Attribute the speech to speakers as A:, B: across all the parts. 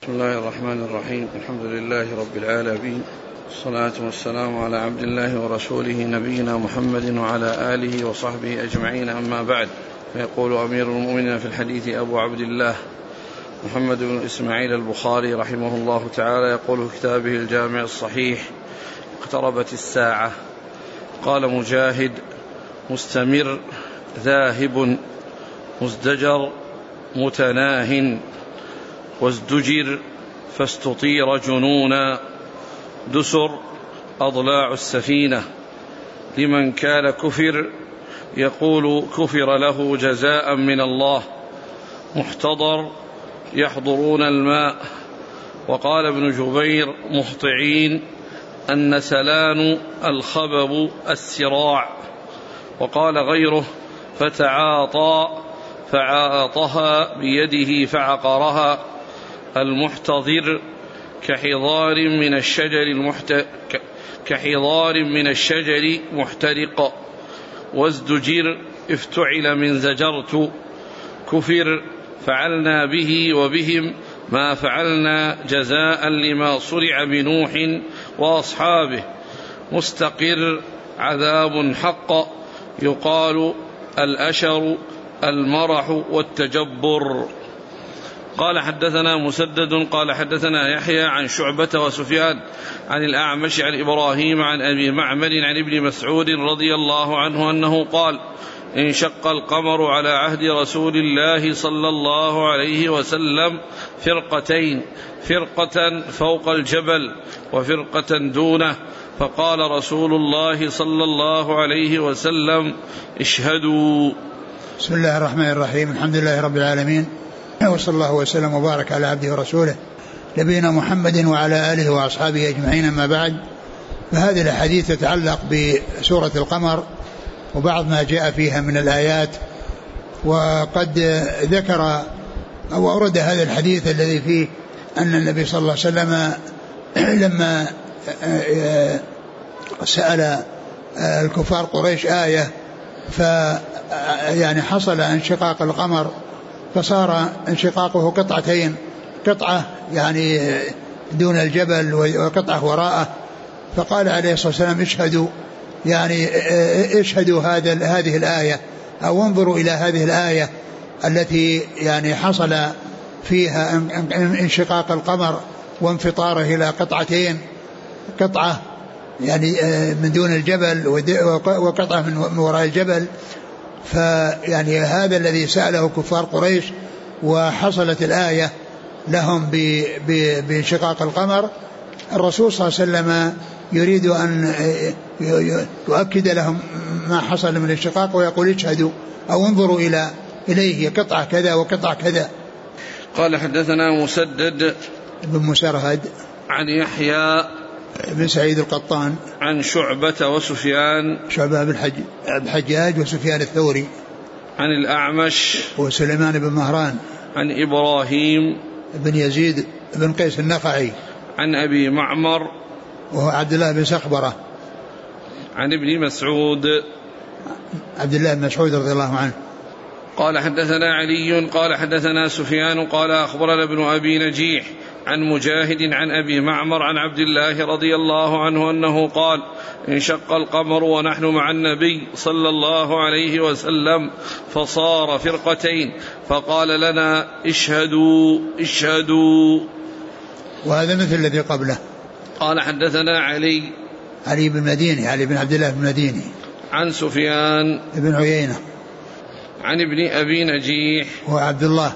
A: بسم الله الرحمن الرحيم. الحمد لله رب العالمين، والصلاة والسلام على عبد الله ورسوله نبينا محمد وعلى آله وصحبه أجمعين، أما بعد. فيقول أمير المؤمنين في الحديث أبو عبد الله محمد بن إسماعيل البخاري رحمه الله تعالى، يقول في كتابه الجامع الصحيح: اقتربت الساعة. قال مجاهد: مستمر، ذاهب، مزدجر، متناه، وازدجر فاستطير جنونا، دسر أضلاع السفينة. لمن كان كفر يقول كفر له جزاء من الله. محتضر، يحضرون الماء. وقال ابن جبير: مهطعين، النسلان الخبب السراع. وقال غيره: فتعاطى فعاطها بيده فعقرها. المحتضر كحضار من الشجر محترق. وازدجر افتعل من زجرت. كفر، فعلنا به وبهم ما فعلنا جزاء لما صرع بنوح وأصحابه. مستقر، عذاب حق، يقال الأشر، المرح والتجبر. قال حدثنا مسدد قال حدثنا يحيى عن شعبة وسفيان عن الأعمش عن إبراهيم عن أبي معمر عن ابن مسعود رضي الله عنه أنه قال: انشق القمر على عهد رسول الله صلى الله عليه وسلم فرقتين، فرقة فوق الجبل وفرقة دونه، فقال رسول الله صلى الله عليه وسلم: اشهدوا.
B: بسم الله الرحمن الرحيم. الحمد لله رب العالمين، وصلى الله وسلم وبارك على عبده ورسوله نبينا محمد وعلى آله وأصحابه أجمعين، أما بعد. فهذه الحديث تتعلق بسورة القمر وبعض ما جاء فيها من الآيات. وقد ذكر أو أورد هذا الحديث الذي فيه أن النبي صلى الله عليه وسلم لما سأل الكفار قريش آية يعني حصل انشقاق القمر، فصار انشقاقه قطعتين، قطعة يعني دون الجبل وقطعة وراءه. فقال عليه الصلاة والسلام: اشهدوا، يعني اشهدوا هذه الآية، أو انظروا إلى هذه الآية التي يعني حصل فيها انشقاق القمر وانفطاره إلى قطعتين، قطعة يعني من دون الجبل وقطعة من وراء الجبل. فيعني هذا الذي سأله كفار قريش، وحصلت الآية لهم بانشقاق القمر. الرسول صلى الله عليه وسلم يريد أن يؤكد لهم ما حصل من الانشقاق، ويقول: اشهدوا أو انظروا إليه، قطعة كذا وقطعة كذا.
A: قال حدثنا مسدد
B: بن مسرهد
A: عن يحيى
B: بن سعيد القطان
A: عن شعبة وسفيان،
B: شعبة بن الحجاج وسفيان الثوري، عن
A: الأعمش
B: وسليمان بن مهران،
A: عن إبراهيم
B: بن يزيد بن قيس النخعي،
A: عن أبي معمر
B: وهو عبد الله بن سخبرة،
A: عن ابن مسعود
B: عبد الله بن مسعود رضي الله عنه.
A: قال حدثنا علي قال حدثنا سفيان قال أخبرنا ابن أبي نجيح عن مجاهد عن أبي معمر عن عبد الله رضي الله عنه أنه قال: انشق القمر ونحن مع النبي صلى الله عليه وسلم فصار فرقتين، فقال لنا: اشهدوا اشهدوا.
B: وهذا مثل الذي قبله.
A: قال حدثنا علي
B: بن مديني، علي بن عبد الله بن مديني،
A: عن سفيان
B: بن عيينة،
A: عن ابن أبي نجيح
B: وعبد الله،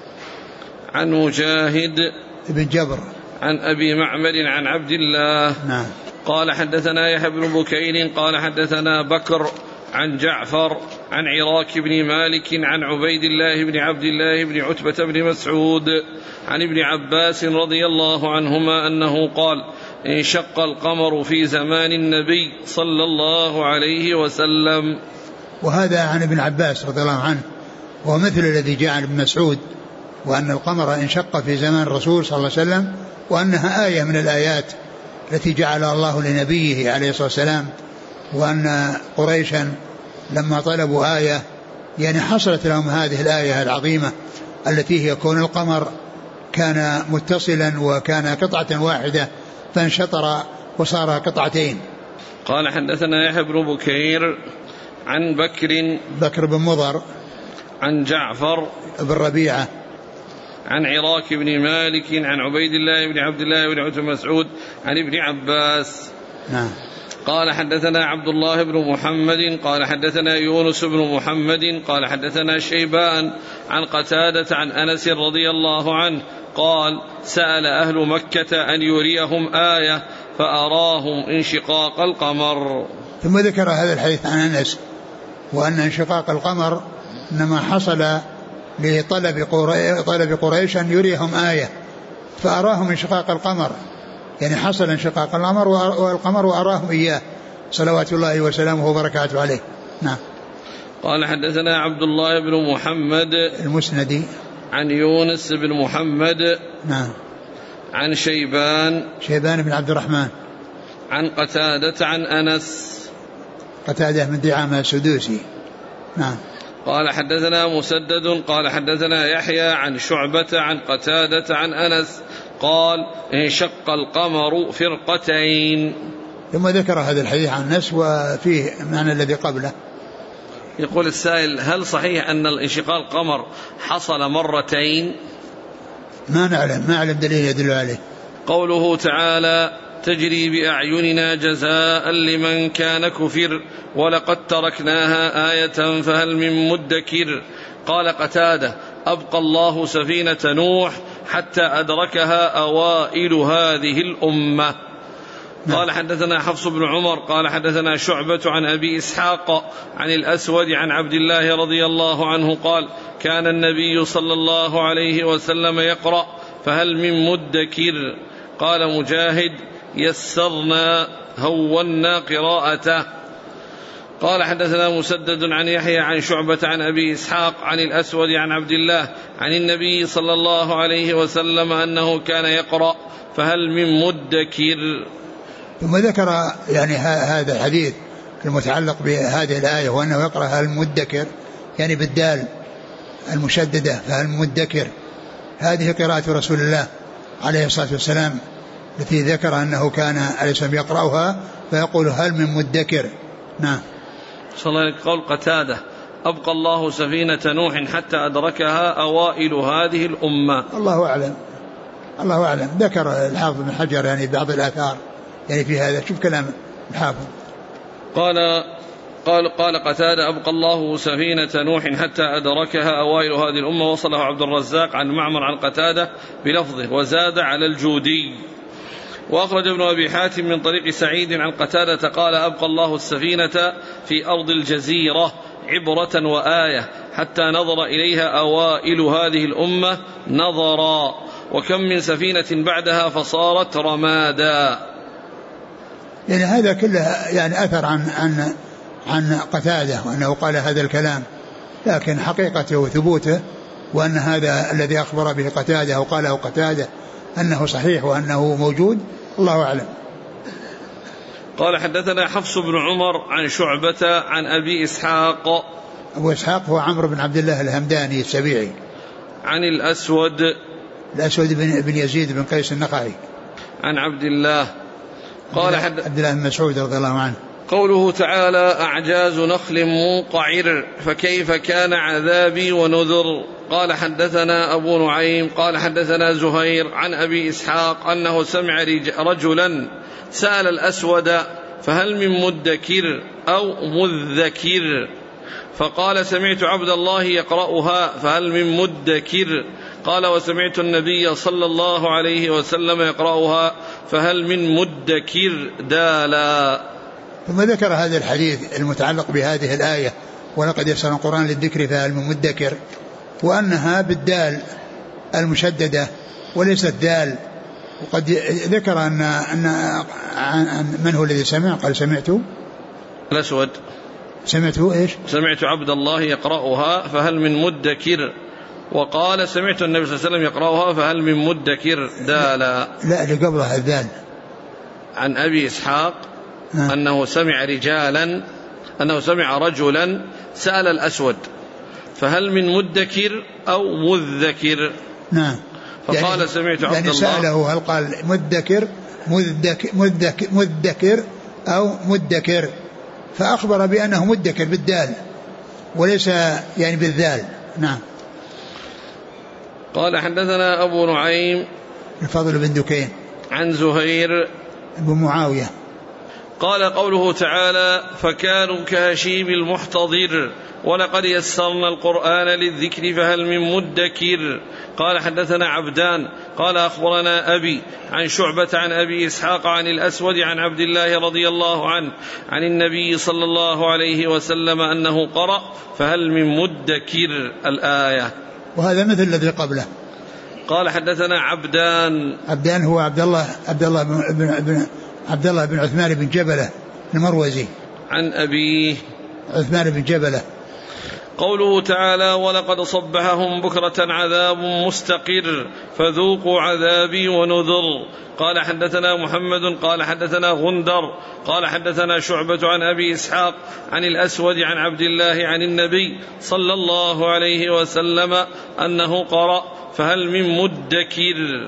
A: عن مجاهد
B: بن جبر،
A: عن أبي معمر عن عبد الله.
B: نعم.
A: قال حدثنا يحيى بن بكير قال حدثنا بكر عن جعفر عن عراك بن مالك عن عبيد الله بن عبد الله بن عتبة بن مسعود عن ابن عباس رضي الله عنهما أنه قال: انشق القمر في زمان النبي صلى الله عليه وسلم.
B: وهذا عن ابن عباس رضي الله عنه، ومثل الذي جاء عن ابن مسعود، وأن القمر انشق في زمان الرسول صلى الله عليه وسلم، وأنها آية من الآيات التي جعلها الله لنبيه عليه الصلاة والسلام. وأن قريشا لما طلبوا آية يعني حصلت لهم هذه الآية العظيمة التي هي كون القمر كان متصلا وكان قطعة واحدة فانشطر وصار قطعتين.
A: قال حدثنا يحيى بن بكير عن
B: بكر بن مضر
A: عن جعفر
B: بن ربيعة
A: عن عراك بن مالك عن عبيد الله بن عبد الله بن عتبة مسعود عن ابن عباس.
B: نعم.
A: قال حدثنا عبد الله بن محمد قال حدثنا يونس بن محمد قال حدثنا شيبان عن قتادة عن أنس رضي الله عنه قال سأل أهل مكة أن يريهم آية فأراهم انشقاق القمر.
B: ثم ذكر هذا الحديث عن أنس وأن انشقاق القمر إنما حصل لطلب قريش أن يريهم آية فأراهم انشقاق القمر، يعني حصل انشقاق القمر وأراهم إياه صلوات الله وسلامه وبركاته عليه. نعم.
A: قال حدثنا عبد الله بن محمد
B: المسندي
A: عن يونس بن محمد
B: نعم
A: عن شيبان
B: بن عبد الرحمن
A: عن قتادة عن أنس
B: قتادة من دعامة السدوسي. نعم.
A: قال حدثنا مسدد قال حدثنا يحيى عن شعبة عن قتادة عن أنس قال انشق القمر فرقتين.
B: ثم ذكر هذا الحديث عن أنس وفيه معنى الذي قبله.
A: يقول السائل هل صحيح أن انشقاق القمر حصل مرتين؟
B: ما نعلم دليل يدل عليه.
A: قوله تعالى تجري بأعيننا جزاء لمن كان كفر ولقد تركناها آية فهل من مدكر. قال قتادة أبقى الله سفينة نوح حتى أدركها أوائل هذه الأمة. قال حدثنا حفص بن عمر قال حدثنا شعبة عن أبي إسحاق عن الأسود عن عبد الله رضي الله عنه قال كان النبي صلى الله عليه وسلم يقرأ فهل من مدكر. قال مجاهد يسرنا هونا قراءته. قال حدثنا مسدد عن يحيى عن شعبة عن أبي إسحاق عن الأسود عن عبد الله عن النبي صلى الله عليه وسلم أنه كان يقرأ فهل من مدكر.
B: ثم ذكر يعني هذا الحديث المتعلق بهذه الآية وأنه يقرأ هل مدكر يعني بالدال المشددة فهل مدكر. هذه قراءة رسول الله عليه الصلاة والسلام التي ذكر أنه كان عليه السلام يقرأها فيقول هل من مدكر. نعم.
A: صلى الله عليه قول قتادة أبقى الله سفينة نوح حتى أدركها أوائل هذه الأمة.
B: الله أعلم. ذكر الحافظ بن حجر يعني بعض الآثار يعني في هذا. شوف كلام الحافظ.
A: قال قتادة أبقى الله سفينة نوح حتى أدركها أوائل هذه الأمة. وصله عبد الرزاق عن معمر عن قتادة بلفظه وزاد على الجودي. وأخرج ابن أبي حاتم من طريق سعيد عن قتادة قال أبقى الله السفينة في أرض الجزيرة عبرة وآية حتى نظر إليها أوائل هذه الأمة نظرا وكم من سفينة بعدها فصارت رمادا.
B: يعني هذا كله يعني أثر عن قتادة وأنه قال هذا الكلام، لكن حقيقته وثبوته وأن هذا الذي أخبر به قتادة أو قاله قتادة أنه صحيح وأنه موجود الله أعلم.
A: قال حدثنا حفص بن عمر عن شعبة عن أبي إسحاق.
B: أبو إسحاق هو عمرو بن عبد الله الهمداني السبيعي.
A: عن الأسود
B: بن يزيد بن قيس النخعي.
A: عن عبد الله قال
B: عبد الله بن مسعود رضي الله عنه.
A: قوله تعالى أعجاز نخل منقعر فكيف كان عذابي ونذر. قال حدثنا أبو نعيم قال حدثنا زهير عن أبي إسحاق أنه سمع رجلا سأل الأسود فهل من مدكر أو مذكر فقال سمعت عبد الله يقرأها فهل من مدكر. قال وسمعت النبي صلى الله عليه وسلم يقرأها فهل من مدكر دالا.
B: ثم ذكر هذا الحديث المتعلق بهذه الآية ولقد يسر القرآن للذكر فهل من مدكر وأنها بالدال المشددة وليست دال. وقد ذكر أن من هو الذي سمع قال سمعت
A: الأسود.
B: سمعت إيش؟
A: سمعت عبد الله يقرأها فهل من مدكر وقال سمعت النبي صلى الله عليه وسلم يقرأها فهل من مدكر دالا.
B: لا اللي قبلها الدال.
A: عن أبي إسحاق أنه سمع رجلا سأل الأسود فهل من مدكر أو مذكر.
B: نعم.
A: فقال سمعت عبد الله
B: سأله هل قال مدكر أو مدكر، فأخبر بأنه مدكر بالدال وليس يعني بالذال. نعم.
A: قال حدثنا أبو نعيم
B: الفضل بن دكين
A: عن زهير
B: بن معاوية
A: قال قوله تعالى فكانوا كهشيم المحتضر ولقد يسرنا القرآن للذكر فهل من مدكر. قال حدثنا عبدان قال أخبرنا أبي عن شعبة عن أبي إسحاق عن الأسود عن عبد الله رضي الله عنه عن النبي صلى الله عليه وسلم أنه قرأ فهل من مدكر الآية.
B: وهذا مثل الذي قبله.
A: قال حدثنا عبدان
B: هو عبد الله بن عثمان بن جبلة المروزي
A: عن أبيه
B: عثمان بن جبلة.
A: قوله تعالى ولقد صبحهم بكرة عذاب مستقر فذوقوا عذابي ونذر. قال حدثنا محمد قال حدثنا غندر قال حدثنا شعبة عن أبي إسحاق عن الأسود عن عبد الله عن النبي صلى الله عليه وسلم أنه قرأ فهل من مدكر.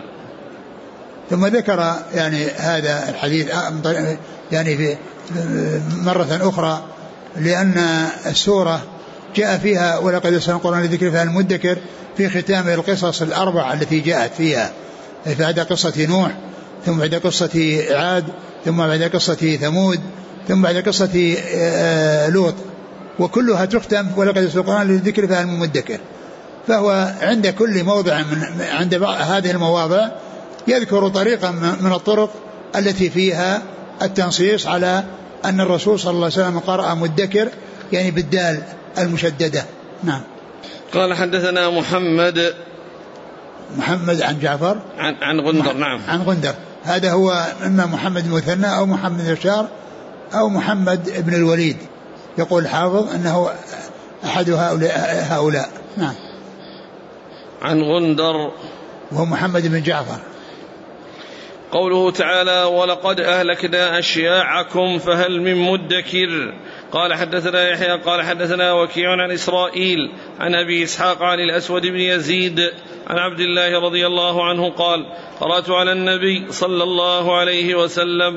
B: ثم ذكر يعني هذا الحديث يعني في مرة أخرى لأن السورة جاء فيها ولقد يسرنا القرآن للذكر فهل من مدكر في ختام القصص الأربع التي جاءت فيها، بعد قصة نوح ثم بعد قصة عاد ثم بعد قصة ثمود ثم بعد قصة لوط، وكلها تختم ولقد يسرنا القرآن للذكر فهل من مدكر. فهو عند كل موضع عند هذه المواضع يذكر طريقا من الطرق التي فيها التنصيص على أن الرسول صلى الله عليه وسلم قرأ مدكر يعني بالدال المشددة. نعم.
A: قال حدثنا محمد
B: عن جعفر
A: عن غندر. نعم
B: عن غندر. هذا هو إما محمد المثنى أو محمد بشار أو محمد ابن الوليد. يقول الحافظ أنه أحد هؤلاء. نعم.
A: عن غندر
B: وهو محمد بن جعفر.
A: قوله تعالى ولقد أهلكنا أشياعكم فهل من مدكر. قال حدثنا يحيى قال حدثنا وكيع عن إسرائيل عن أبي إسحاق عن الأسود بن يزيد عن عبد الله رضي الله عنه قال قرأت على النبي صلى الله عليه وسلم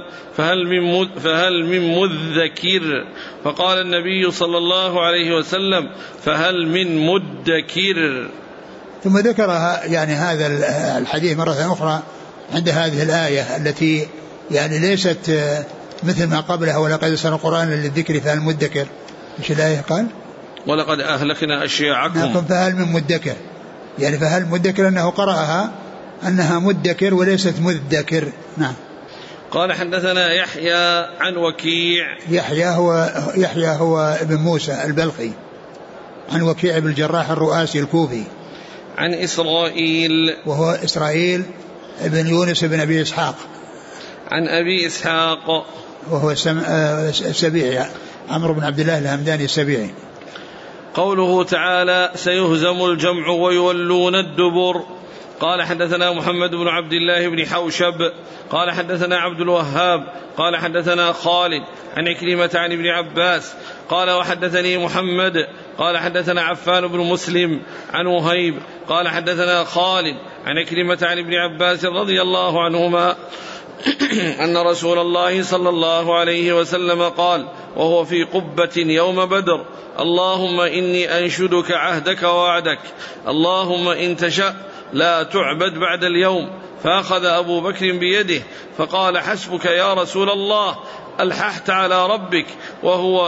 A: فهل من مذكر. فقال النبي صلى الله عليه وسلم فهل من مدكر.
B: ثم ذكر يعني هذا الحديث مرة أخرى عند هذه الآية التي يعني ليست مثل ما قبلها ولقد يسرنا القرآن للذكر فهل مدكر. ايش الآية قال؟
A: ولقد أهلكنا أشياعكم
B: فهل من مدكر، يعني فهل مدكر أنه قرأها أنها مدكر وليست مذكر. نعم.
A: قال حدثنا يحيى عن وكيع.
B: يحيى هو ابن موسى البلخي عن وكيع بن الجراح الرؤاسي الكوفي.
A: عن إسرائيل وهو
B: إسرائيل ابن يونس بن أبي إسحاق.
A: عن أبي إسحاق
B: وهو السبيعي عمرو بن عبد الله الهمداني السبيعي.
A: قوله تعالى سيهزم الجمع ويولون الدبر. قال حدثنا محمد بن عبد الله بن حوشب قال حدثنا عبد الوهاب قال حدثنا خالد عن عكرمة عن ابن عباس قال وحدثني محمد قال حدثنا عفان بن مسلم عن وهيب قال حدثنا خالد عن عكرمة عن ابن عباس رضي الله عنهما أن رسول الله صلى الله عليه وسلم قال وهو في قبة يوم بدر اللهم إني أنشدك عهدك ووعدك اللهم إن تشأ لا تعبد بعد اليوم. فأخذ أبو بكر بيده فقال حسبك يا رسول الله ألححت على ربك وهو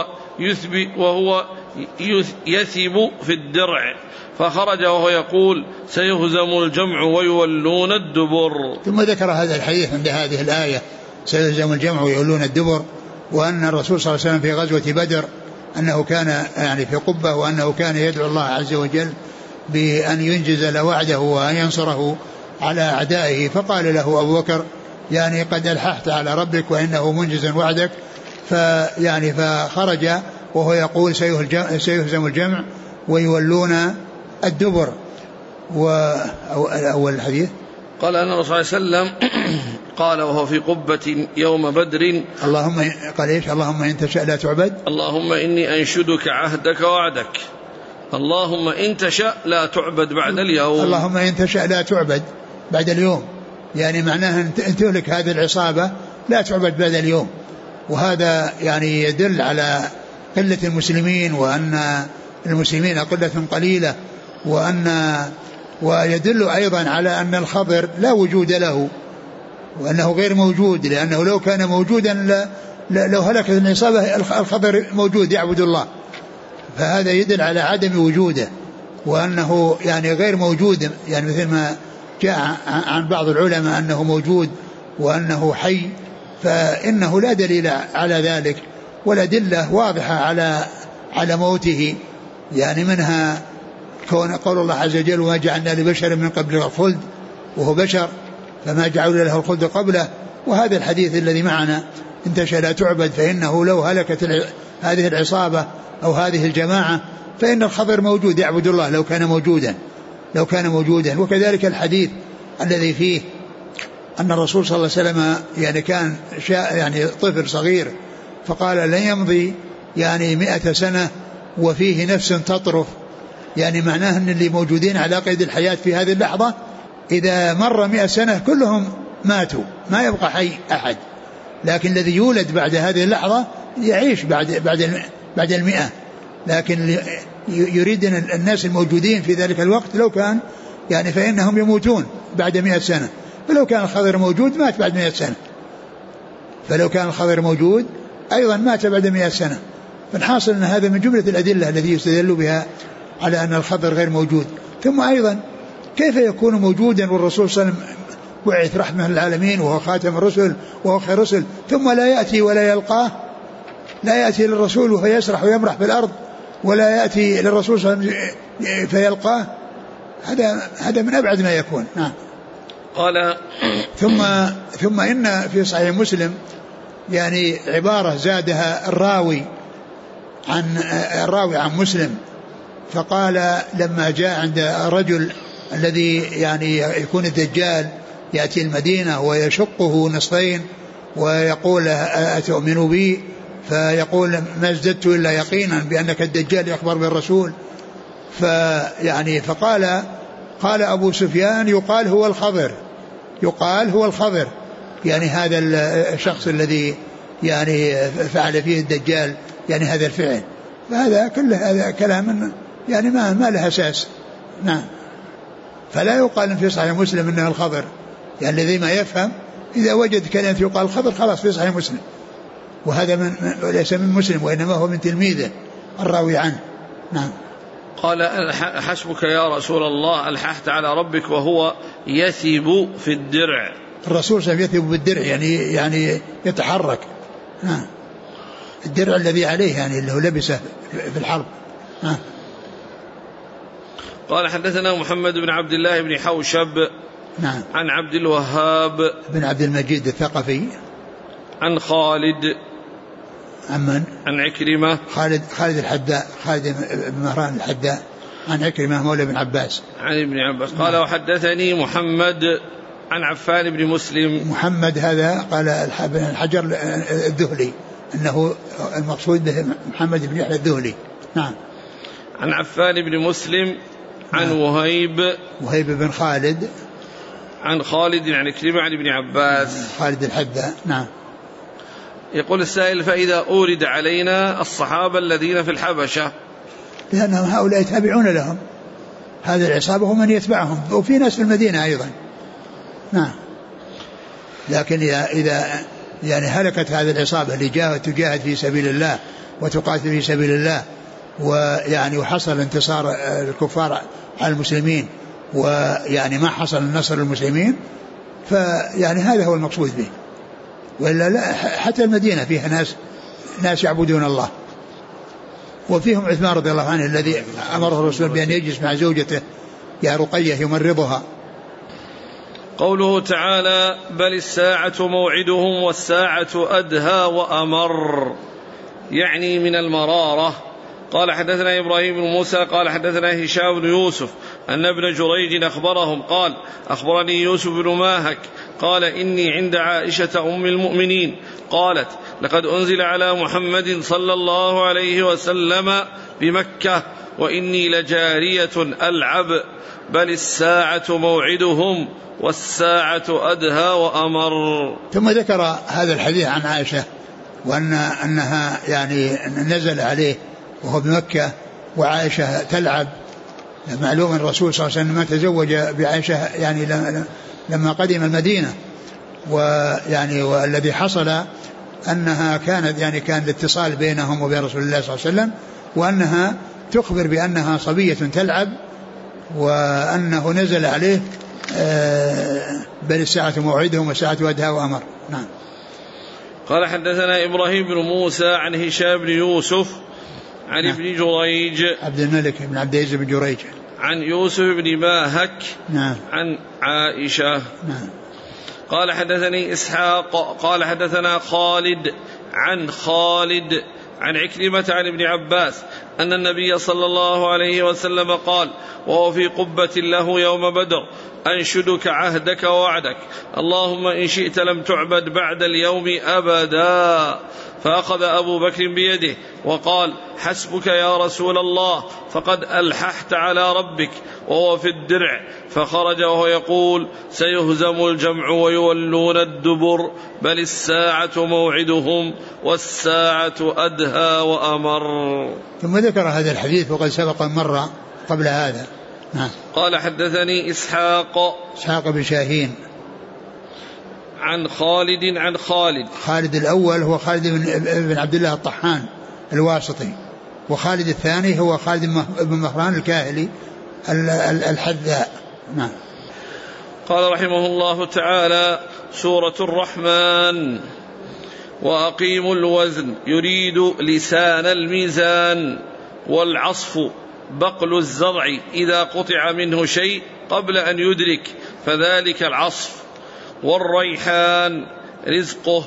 A: يثب في الدرع. فخرج وهو يقول سيهزم الجمع ويولون الدبر.
B: ثم ذكر هذا الحديث عند هذه الآية سيهزم الجمع ويولون الدبر، وأن الرسول صلى الله عليه وسلم في غزوة بدر أنه كان يعني في قبة وأنه كان يدعو الله عز وجل بأن ينجز له وعده وأن ينصره على أعدائه. فقال له أبو بكر يعني قد ألححت على ربك وإنه منجز وعدك. فيعني فخرج وهو يقول سيهزم الجمع ويولون الدبر. وأول الحديث
A: قال أن الرسول صلى الله عليه وسلم قال وهو في قبة يوم بدر
B: اللهم قال إيش؟ اللهم إن تشاء لا تعبد
A: اللهم إني أنشدك عهدك وعدك اللهم إن تشاء لا تعبد بعد اليوم.
B: اللهم إن تشاء لا تعبد بعد اليوم، يعني معناها أن تهلك هذه العصابة لا تعبد بعد اليوم. وهذا يعني يدل على قلة المسلمين، وأن المسلمين قلة قليلة، ويدل أيضا على أن الخضر لا وجود له، وأنه غير موجود، لأنه لو كان موجودا لو هلكت العصابة الخضر موجود يعبد الله، فهذا يدل على عدم وجوده، وأنه يعني غير موجود، يعني مثل ما جاء عن بعض العلماء أنه موجود وأنه حي، فإنه لا دليل على ذلك، والأدلة واضحة على موته، يعني منها كون قول الله عز وجل وما جعلنا لبشر من قبل الخلد، وهو بشر فما جعلنا له الخلد قبله. وهذا الحديث الذي معنا انت لا تعبد، فإنه لو هلكت هذه العصابة أو هذه الجماعة فإن الخضر موجود يعبد الله لو كان موجودا. وكذلك الحديث الذي فيه أن الرسول صلى الله عليه وسلم يعني كان يعني طفل صغير، فقال لن يمضي يعني 100 سنة وفيه نفس تطرف، يعني معناه أن اللي موجودين على قيد الحياة في هذه اللحظة إذا مر 100 سنة كلهم ماتوا، ما يبقى حي أحد، لكن الذي يولد بعد هذه اللحظة يعيش بعد 100. لكن يريد أن الناس الموجودين في ذلك الوقت لو كان يعني فإنهم يموتون بعد 100 سنة، فلو كان الخضر موجود مات بعد 100 سنة، فلو كان الخضر موجود أيضا مات بعد 100 سنة. فالحاصل أن هذا من جملة الأدلة التي يستدل بها على أن الخضر غير موجود. ثم أيضا كيف يكون موجودا والرسول صلى الله عليه وسلم بعث رحمة للعالمين وهو خاتم الرسل وهو خير الرسل، ثم لا يأتي ولا يلقاه، لا يأتي للرسول وهو يسرح ويمرح في الأرض، ولا يأتي للرسول صلى الله عليه وسلم فيلقاه، هذا من أبعد ما يكون. نعم.
A: قال
B: ثم إن في صحيح مسلم يعني عبارة زادها الراوي عن مسلم، فقال لما جاء عند رجل الذي يعني يكون الدجال يأتي المدينة ويشقه نصفين ويقول أتؤمنوا بي، فيقول ما ازددت إلا يقينا بأنك الدجال يخبر بالرسول، قال أبو سفيان يقال هو الخضر، يعني هذا الشخص الذي يعني فعل فيه الدجال يعني هذا الفعل، فهذا كله هذا كلام يعني ما له أساس. نعم. فلا يقال في صحيح مسلم إنه الخضر، يعني الذي ما يفهم إذا وجد كلمة يقال الخضر خلاص في صحيح مسلم، وهذا ليس من مسلم وإنما هو من تلميذه الراوي عنه. نعم.
A: قال حسبك يا رسول الله ألححت على ربك وهو يثب في الدرع.
B: الرسول صلى الله عليه وسلم يثب بالدرع يعني يتحرك. نعم. الدرع الذي عليه يعني اللي هو لبسه في الحرب. نعم.
A: قال حدثنا محمد بن عبد الله بن حوشب.
B: نعم.
A: عن عبد الوهاب
B: بن عبد المجيد الثقفي.
A: عن خالد.
B: عن
A: عكرمة.
B: خالد الحداء، خالد بن مهران الحداء، عن عكرمة مولى بن عباس.
A: عن ابن عباس قال وحدثني محمد عن عفان بن مسلم.
B: محمد هذا قال ابن الحجر الذهلي أنه المقصود به محمد بن يحيى الذهلي. نعم.
A: عن عفان بن مسلم. عن وهيب
B: بن خالد.
A: عن خالد عن عكرمة عن ابن عباس.
B: خالد الحداء. نعم.
A: يقول السائل فإذا أورد علينا الصحابة الذين في الحبشة،
B: لأنهم هؤلاء يتابعون لهم، هذه العصابة هم من يتبعهم، وفي ناس في المدينة أيضا. نعم. لكن إذا يعني هلكت هذه العصابة اللي تجاهد في سبيل الله وتقاتل في سبيل الله، ويعني وحصل انتصار الكفار على المسلمين، ويعني ما حصل النصر للمسلمين، فيعني هذا هو المقصود به. ولا لا، حتى المدينة فيها ناس يعبدون الله، وفيهم عثمان رضي الله عنه الذي أمره الرسول بأن يجلس مع زوجته يا رقية يمرضها.
A: قوله تعالى بل الساعة موعدهم والساعة أدهى وأمر، يعني من المرارة. قال حدثنا إبراهيم بن موسى قال حدثنا هشام بن يوسف أن ابن جريج أخبرهم قال أخبرني يوسف بن ماهك قال إني عند عائشة أم المؤمنين قالت لقد أنزل على محمد صلى الله عليه وسلم بمكة وإني لجارية ألعب بل الساعة موعدهم والساعة أدهى وأمر.
B: ثم ذكر هذا الحديث عن عائشة أنها يعني نزل عليه وهو بمكة وعائشة تلعب. معلوم الرسول صلى الله عليه وسلم تزوج بعائشة يعني لما قدم المدينة، ويعني والذي حصل أنها كانت يعني كان الاتصال بينهم وبين رسول الله صلى الله عليه وسلم، وأنها تخبر بأنها صبية تلعب، وأنه نزل عليه بل الساعة موعدهم والساعة أدهى وأمر. نعم.
A: قال حدثنا إبراهيم بن موسى عن هشام بن يوسف عن ابن جريج
B: عبد الملك بن عبد العزيز بن جريج
A: عن يوسف بن ماهك
B: نعم.
A: عن عائشة
B: نعم.
A: قال حدثني إسحاق قال حدثنا خالد عن خالد عن عكرمة عن ابن عباس أن النبي صلى الله عليه وسلم قال وهو في قبة له يوم بدر: أنشدك عهدك ووعدك، اللهم إن شئت لم تعبد بعد اليوم أبدا. فأخذ أبو بكر بيده وقال: حسبك يا رسول الله، فقد ألححت على ربك، وهو في الدرع. فخرج وهو يقول: سيهزم الجمع ويولون الدبر، بل الساعة موعدهم والساعة أدهى وأمر.
B: ثم ذكر هذا الحديث وقد سبق مرة قبل هذا.
A: قال حدثني إسحاق
B: بن شاهين
A: عن خالد عن
B: خالد الأول هو خالد بن عبد الله الطحان الواسطي، وخالد الثاني هو خالد بن مهران الكاهلي الحذاء. نعم.
A: قال رحمه الله تعالى: سورة الرحمن. وأقيموا الوزن يريد لسان الميزان، والعصف بقل الزرع إذا قطع منه شيء قبل أن يدرك فذلك العصف، والريحان رزقه،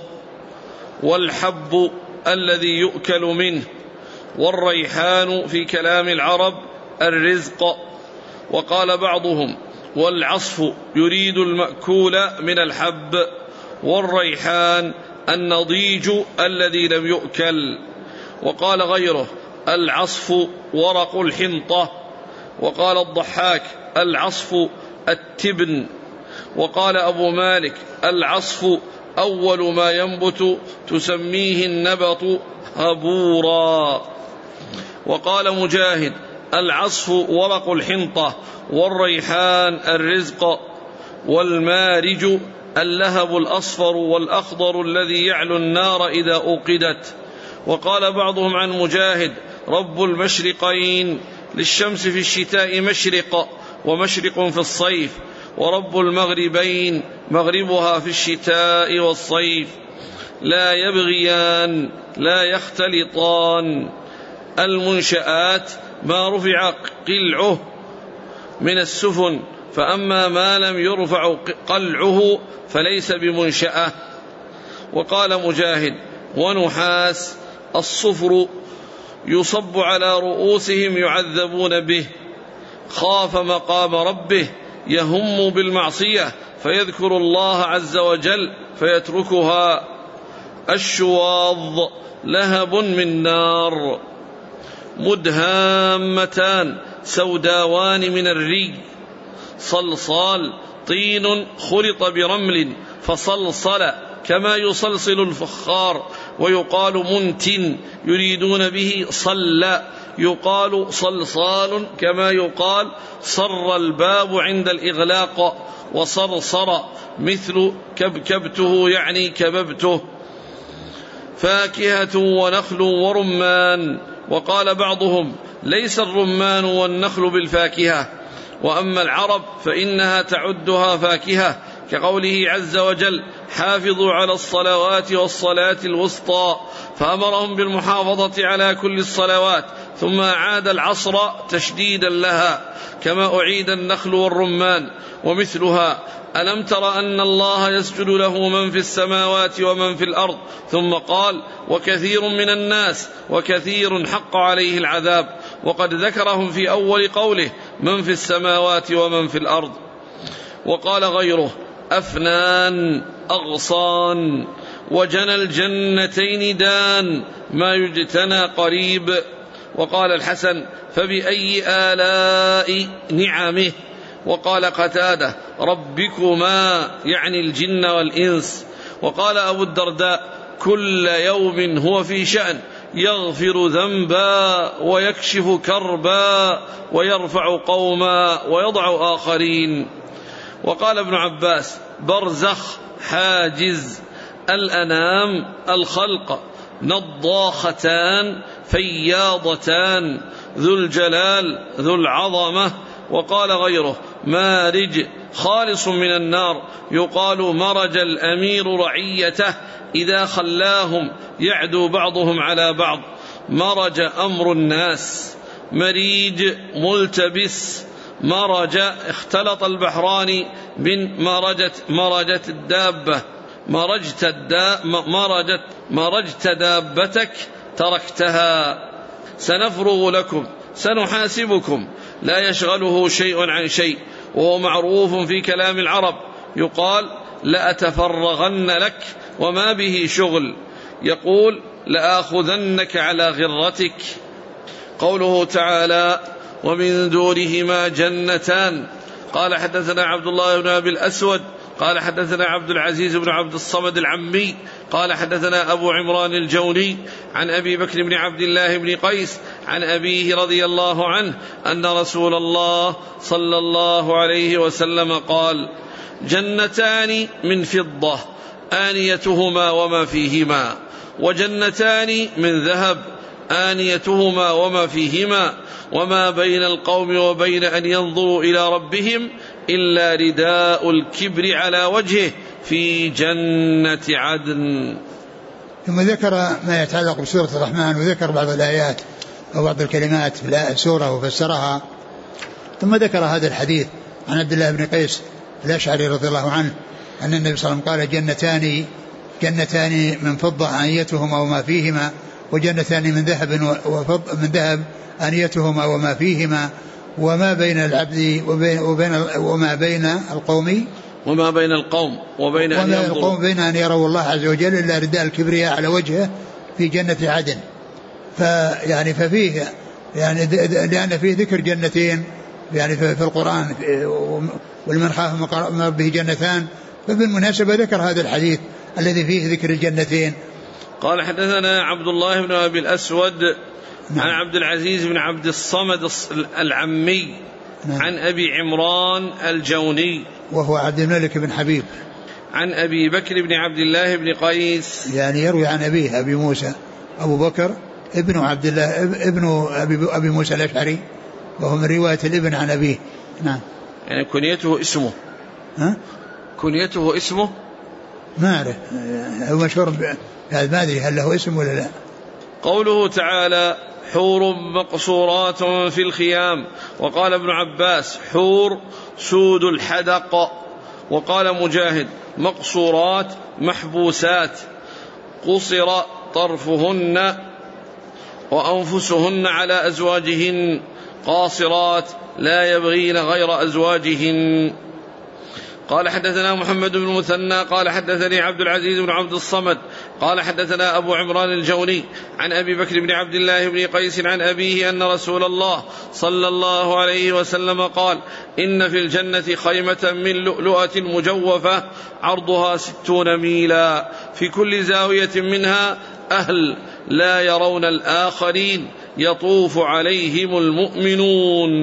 A: والحب الذي يؤكل منه، والريحان في كلام العرب الرزق. وقال بعضهم: والعصف يريد المأكول من الحب، والريحان النضيج الذي لم يؤكل. وقال غيره: العصف ورق الحنطة. وقال الضحاك: العصف التبن. وقال أبو مالك: العصف أول ما ينبت تسميه النبط هبورا. وقال مجاهد: العصف ورق الحنطة، والريحان الرزق، والمارج اللهب الأصفر والأخضر الذي يعلو النار إذا أوقدت. وقال بعضهم عن مجاهد: رب المشرقين، للشمس في الشتاء مشرق ومشرق في الصيف، ورب المغربين مغربها في الشتاء والصيف، لا يبغيان لا يختلطان. المنشآت ما رفع قلعه من السفن، فأما ما لم يرفع قلعه فليس بمنشأة. وقال مجاهد: ونحاس الصفر يصب على رؤوسهم يعذبون به، خاف مقام ربه، يهم بالمعصية فيذكر الله عز وجل فيتركها. الشواظ لهب من نار، مدهامتان سوداوان من الري، صلصال طين خلط برمل فصلصل كما يصلصل الفخار، ويقال منتن يريدون به صل، يقال صلصال كما يقال صر الباب عند الإغلاق، وصرصر مثل كبكبته يعني كببته. فاكهة ونخل ورمان. وقال بعضهم: ليس الرمان والنخل بالفاكهة، وأما العرب فإنها تعدها فاكهة، كقوله عز وجل: حافظوا على الصلوات والصلاة الوسطى، فأمرهم بالمحافظة على كل الصلوات، ثم أعاد العصر تشديدا لها، كما أعيد النخل والرمان ومثلها. ألم تر أن الله يسجد له من في السماوات ومن في الأرض، ثم قال: وكثير من الناس وكثير حق عليه العذاب، وقد ذكرهم في أول قوله: من في السماوات ومن في الأرض. وقال غيره: أفنان أغصان، وجنى الجنتين دان، ما يجتنى قريب، وقال الحسن: فبأي آلاء نعمه. وقال قتادة: ربكما، يعني الجن والإنس. وقال أبو الدرداء: كل يوم هو في شأن، يغفر ذنبا ويكشف كربا ويرفع قوما ويضع آخرين. وقال ابن عباس: برزخ، حاجز، الأنام، الخلق، نضاختان، فياضتان، ذو الجلال، ذو العظمة. وقال غيره: مارج، خالص من النار، يقال مرج الأمير رعيته إذا خلاهم يعدو بعضهم على بعض. مرج أمر الناس. مريج، ملتبس. مرج، اختلط البحران من مرجت الدابة، مرجت دابتك تركتها. سنفرغ لكم، سنحاسبكم. لا يشغله شيء عن شيء، وهو معروف في كلام العرب. يقال: لأتفرغن لك وما به شغل. يقول: لآخذنك على غرتك. قوله تعالى: ومن دونهما جنتان. قال حدثنا عبد الله بن أبي الأسود قال حدثنا عبد العزيز بن عبد الصمد العمي قال حدثنا أبو عمران الجوني عن أبي بكر بن عبد الله بن قيس عن أبيه رضي الله عنه أن رسول الله صلى الله عليه وسلم قال: جنتان من فضة آنيتهما وما فيهما، وجنتان من ذهب آنيتهما وما فيهما، وما بين القوم وبين أن ينظروا إلى ربهم إلا رداء الكبر على وجهه في جنة عدن.
B: ثم ذكر ما يتعلق بسورة الرحمن، وذكر بعض الآيات أو بعض الكلمات في السورة وفسرها. ثم ذكر هذا الحديث عن عبد الله بن قيس الأشعري رضي الله عنه أن النبي صلى الله عليه وسلم قال: جنتان من فضة آنيتهما وما فيهما، وجنتان من ذهب آنيتهما وما فيهما، وما بين العبد وما بين القوم وبين أن يروا الله عز وجل إلا رداء الكبرياء على وجهه في جنة عدن. ففيه لأن فيه ذكر جنتين في القرآن، ولمن خاف مقام ربه جنتان، فبالمناسبة ذكر هذا الحديث الذي فيه ذكر الجنتين.
A: قال حدثنا عبد الله بن أبي الأسود عن عبد العزيز بن عبد الصمد العمي عن أبي عمران الجوني
B: وهو عبد الملك بن حبيب
A: عن أبي بكر بن عبد الله بن قيس،
B: يروي عن أبيه أبي موسى أبو بكر ابن عبد الله ابن أبي موسى الأشعري، وهو من رواية الابن عن أبيه. نعم.
A: يعني كنيته اسمه كنيته اسمه
B: ما أعرف، هو مشهور هذا، ما أدري هل له اسم ولا لا.
A: قوله تعالى: حور مقصورات في الخيام. وقال ابن عباس: حور سود الحدق. وقال مجاهد: مقصورات محبوسات، قصر طرفهن وأنفسهن على أزواجهن، قاصرات لا يبغين غير أزواجهن. قال حدثنا محمد بن المثنى قال حدثني عبد العزيز بن عبد الصمد قال حدثنا أبو عمران الجوني عن أبي بكر بن عبد الله بن قيس عن أبيه أن رسول الله صلى الله عليه وسلم قال: إن في الجنة خيمة من لؤلؤة مجوفة عرضها 60 ميلا، في كل زاوية منها أهل لا يرون الآخرين، يطوف عليهم المؤمنون.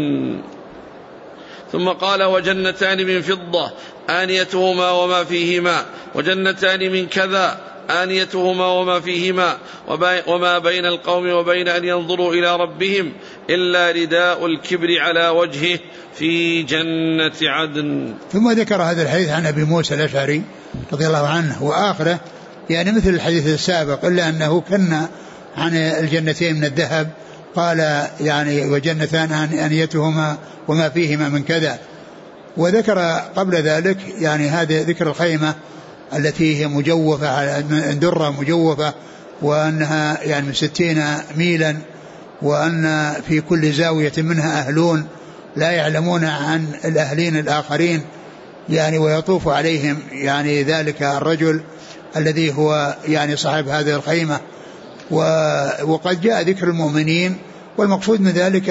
A: ثم قال: وجنتان من فضة آنيتهما وما فيهما، وجنتان من كذا آنيتهما وما فيهما، وما بين القوم وبين أن ينظروا إلى ربهم إلا رداء الكبر على وجهه في جنة عدن.
B: ثم ذكر هذا الحديث عن أبي موسى الأشعري رضي الله عنه وآخره مثل الحديث السابق، إلا أنه كان عن الجنتين من الذهب، قال وجنتان آنيتهما وما فيهما من كذا. وذكر قبل ذلك هذا ذكر الخيمة التي هي مجوفة على درة مجوفة، وأنها من 60 ميلا، وأن في كل زاوية منها أهلون لا يعلمون عن الأهلين الآخرين، ويطوف عليهم ذلك الرجل الذي هو صاحب هذه الخيمة. وقد جاء ذكر المؤمنين والمقصود من ذلك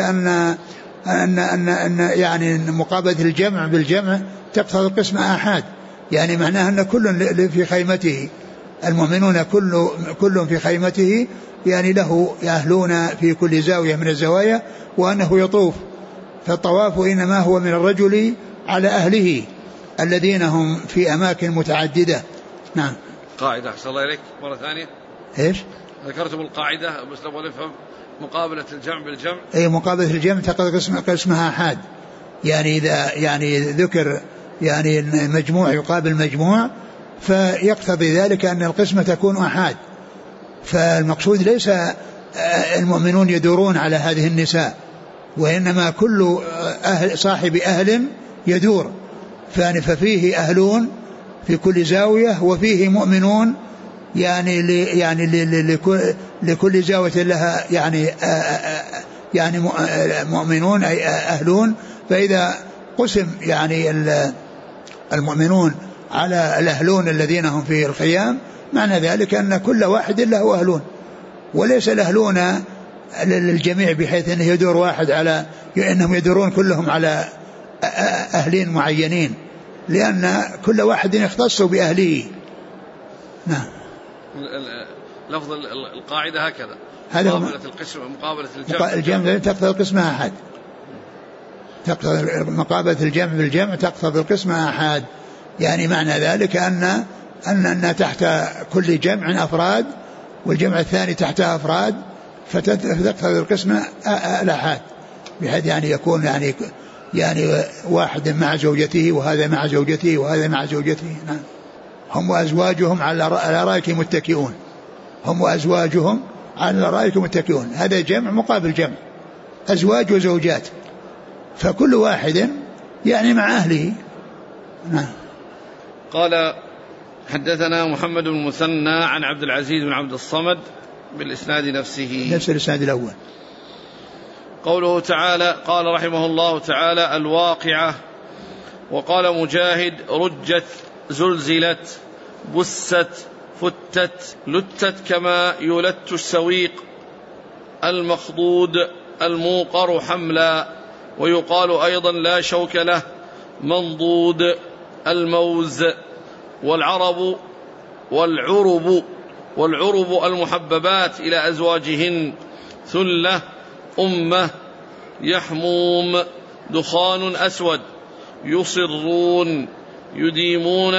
B: أن يعني مقابلة الجمع بالجمع تقتضي القسم آحاد، يعني معناها أن كل في خيمته، المؤمنون كل في خيمته، يعني له يأهلون في كل زاوية من الزوايا، وأنه يطوف، فالطواف إنما هو من الرجل على أهله الذين هم في أماكن متعددة. نعم.
A: قاعدة أحسن الله إليك مرة ثانية.
B: إيش؟
A: ذكرتم القاعدة بس نبغى نفهم مقابلة الجمع بالجمع.
B: أي مقابلة الجمع تقتضي قسمها آحاد، يعني إذا يعني ذكر يعني مجموع يقابل مجموع فيقتضي ذلك أن القسمة تكون آحاد. فالمقصود ليس المؤمنون يدورون على هذه النساء، وإنما كل صاحب أهل يدور، ففيه أهلون في كل زاوية وفيه مؤمنون، يعني لكل زاوية لها يعني مؤمنون أي أهلون. فإذا قسم يعني المؤمنون على الأهلون الذين هم في الخيام، معنى ذلك أن كل واحد له أهلون، وليس الأهلون للجميع بحيث أنه يدور واحد على أنهم يدورون كلهم على أهلين معينين، لأن كل واحد يختص بأهله. نعم.
A: لفظ القاعدة هكذا،
B: هذا
A: مقابلة القسم مقابلة
B: الجمع تقتضي القسم أحد، تقتضي مقابلة الجمع بالجمع تقتضي القسم أحد، يعني معنى ذلك أن تحت كل جمع أفراد والجمع الثاني تحتها أفراد، فتقتضي القسم الأحد، بحيث يعني يكون يعني واحد مع زوجته وهذا مع زوجته وهذا مع زوجته. نعم. هم وأزواجهم على الأرائك متكئون، هم وأزواجهم على الأرائك متكئون، هذا جمع مقابل جمع، أزواج وزوجات، فكل واحد يعني مع أهله. نعم.
A: قال حدثنا محمد بن المثنى عن عبد العزيز بن عبد الصمد بالإسناد نفسه،
B: نفس الإسناد الأول.
A: قوله تعالى قال رحمه الله تعالى الواقعة. وقال مجاهد رجت زلزلت بست فتت لتت كما يلت السويق المخضود الموقر حملا. ويقال أيضا لا شوك له منضود الموز. والعرب المحببات إلى أزواجهن ثلة أمة يحموم دخان أسود يصرون يديمون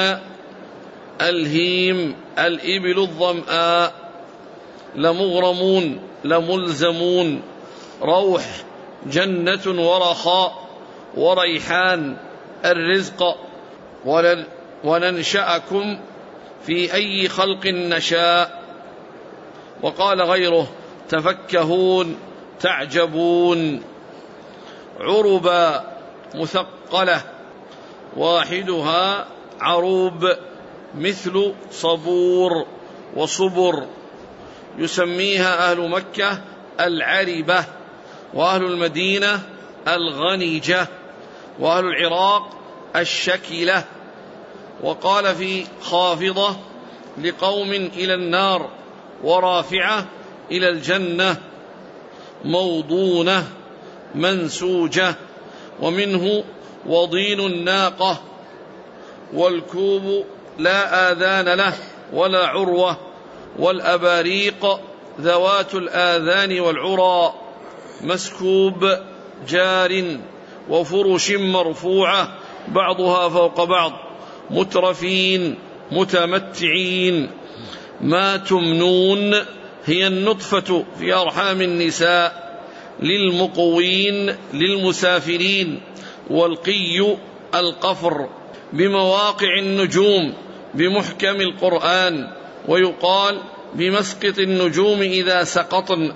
A: الهيم الإبل الظمآ لمغرمون لملزمون روح جنة ورخاء وريحان الرزق وننشأكم في أي خلق نشاء. وقال غيره تفكهون تعجبون. عربا مثقلة واحدها عروب مثل صبور وصبر. يسميها أهل مكة العربة، وأهل المدينة الغنيجة، وأهل العراق الشكلة. وقال في خافضة لقوم إلى النار ورافعة إلى الجنة موضونة منسوجة. ومنه وضين الناقة والكوب لا آذان له ولا عروة. والأباريق ذوات الآذان والعرى مسكوب جار. وفرش مرفوعة بعضها فوق بعض مترفين متمتعين. ما تمنون هي النطفة في أرحام النساء للمقوين للمسافرين. والقي القفر بمواقع النجوم بمحكم القرآن. ويقال بمسقط النجوم إذا سقطن.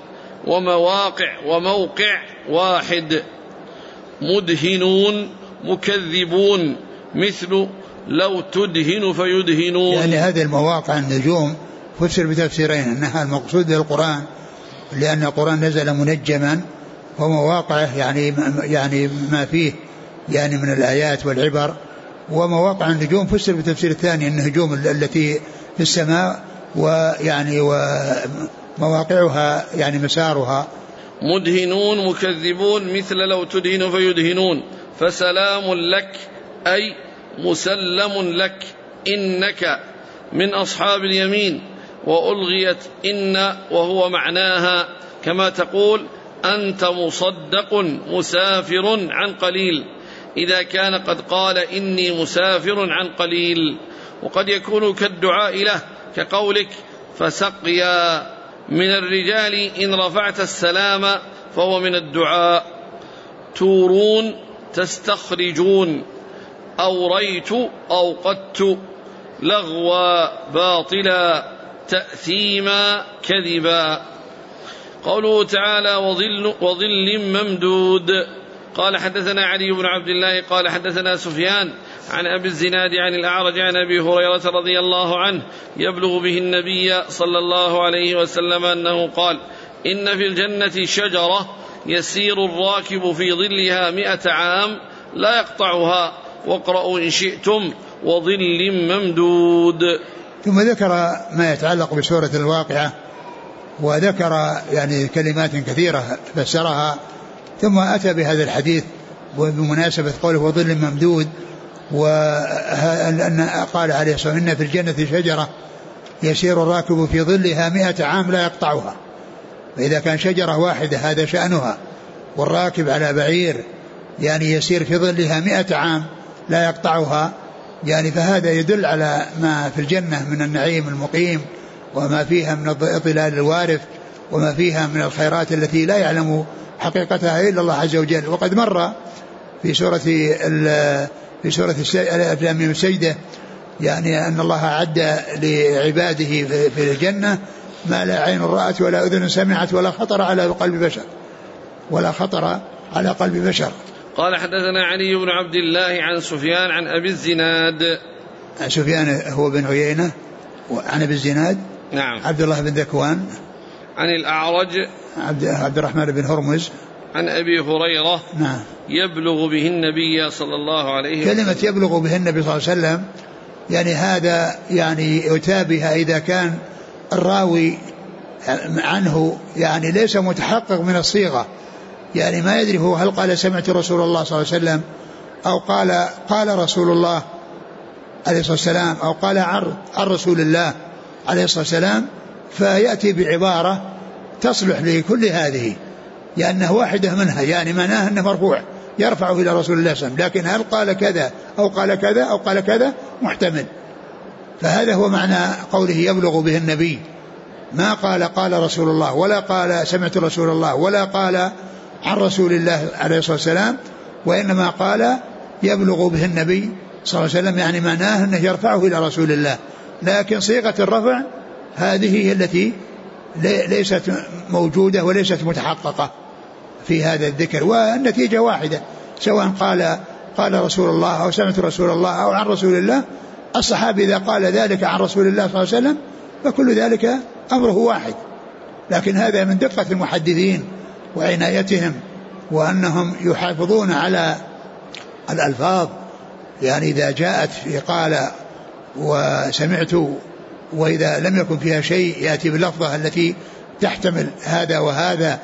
A: وموقع واحد. مدهنون مكذبون مثل لو تدهن فيدهنون.
B: يعني هذه المواقع النجوم فسر بتفسيرين، أنها المقصود بالقرآن لأن القرآن نزل منجما، ومواقعه يعني ما فيه يعني من الآيات والعبر. ومواقع النجوم فسر بتفسير الثاني، النجوم التي في السماء ويعني ومواقعها يعني مسارها
A: مدهنون مكذبون مثل لو تدهن فيدهنون. فسلام لك أي مسلم لك إنك من أصحاب اليمين. وألغيت إن وهو معناها كما تقول أنت مصدق مسافر عن قليل إذا كان قد قال إني مسافر عن قليل. وقد يكون كالدعاء له كقولك فسقيا من الرجال إن رفعت السلام فهو من الدعاء. تورون تستخرجون. أوريت أوقدت. لغوا باطلا. تأثيما كذبا. قوله تعالى وظل ممدود. قال حدثنا علي بن عبد الله قال حدثنا سفيان عن أبي الزناد عن الأعرج عن أبي هريرة رضي الله عنه يبلغ به النبي صلى الله عليه وسلم أنه قال إن في الجنة شجرة يسير الراكب في ظلها 100 عام لا يقطعها. واقرأوا إن شئتم وظل ممدود.
B: ثم ذكر ما يتعلق بسورة الواقعة وذكر يعني كلمات كثيرة فسرها ثم أتى بهذا الحديث بمناسبة قوله وظل ممدود. وأن قال عليه الصلاة والسلام إن في الجنة شجرة يسير الراكب في ظلها 100 عام لا يقطعها. فإذا كان شجرة واحدة هذا شأنها والراكب على بعير يعني يسير في ظلها 100 عام لا يقطعها يعني فهذا يدل على ما في الجنة من النعيم المقيم وما فيها من الظلال الوارف وما فيها من الخيرات التي لا يعلم حقيقتها إلا الله عز وجل. وقد مر في سورة السجدة يعني أن الله أعد لعباده في الجنة ما لا عين رأت ولا أذن سمعت ولا خطر على قلب بشر.
A: قال حدثنا علي بن عبد الله عن سفيان عن أبي الزناد.
B: سفيان هو بن عيينة عن أبي الزناد
A: نعم
B: عبد الله بن ذكوان
A: عن الأعرج
B: عبد الرحمن بن هرمز
A: عن أبي هريرة
B: نعم
A: يبلغ به النبي صلى الله عليه وسلم.
B: كلمة يبلغ به النبي صلى الله عليه وسلم يعني هذا يعني يتابها إذا كان الراوي عنه يعني ليس متحقق من الصيغة يعني ما يدري هو هل قال سمعت رسول الله صلى الله عليه وسلم أو قال رسول الله عليه الصلاة والسلام أو قال عن رسول الله عليه الصلاة والسلام فيأتي بعبارة تصلح لكل هذه لأنه واحدة منها يعني معناه أنه مرفوع يرفعه إلى رسول الله صلى الله عليه وسلم. لكن هل قال كذا أو قال كذا أو قال كذا محتمل. فهذا هو معنى قوله يبلغ به النبي ما قال رسول الله ولا قال سمعت رسول الله ولا قال عن رسول الله عليه الصلاة والسلام وإنما قال يبلغ به النبي صلى الله عليه وسلم يعني معناه أنه يرفعه إلى رسول الله. لكن صيغة الرفع هذه هي التي ليست موجودة وليست متحققة في هذا الذكر والنتيجة واحدة سواء قال رسول الله أو سمعت رسول الله أو عن رسول الله. الصحابي إذا قال ذلك عن رسول الله صلى الله عليه وسلم فكل ذلك أمره واحد. لكن هذا من دقة المحدثين وعنايتهم وأنهم يحافظون على الألفاظ يعني إذا جاءت في قال وسمعت وإذا لم يكن فيها شيء يأتي باللفظة التي تحتمل هذا وهذا.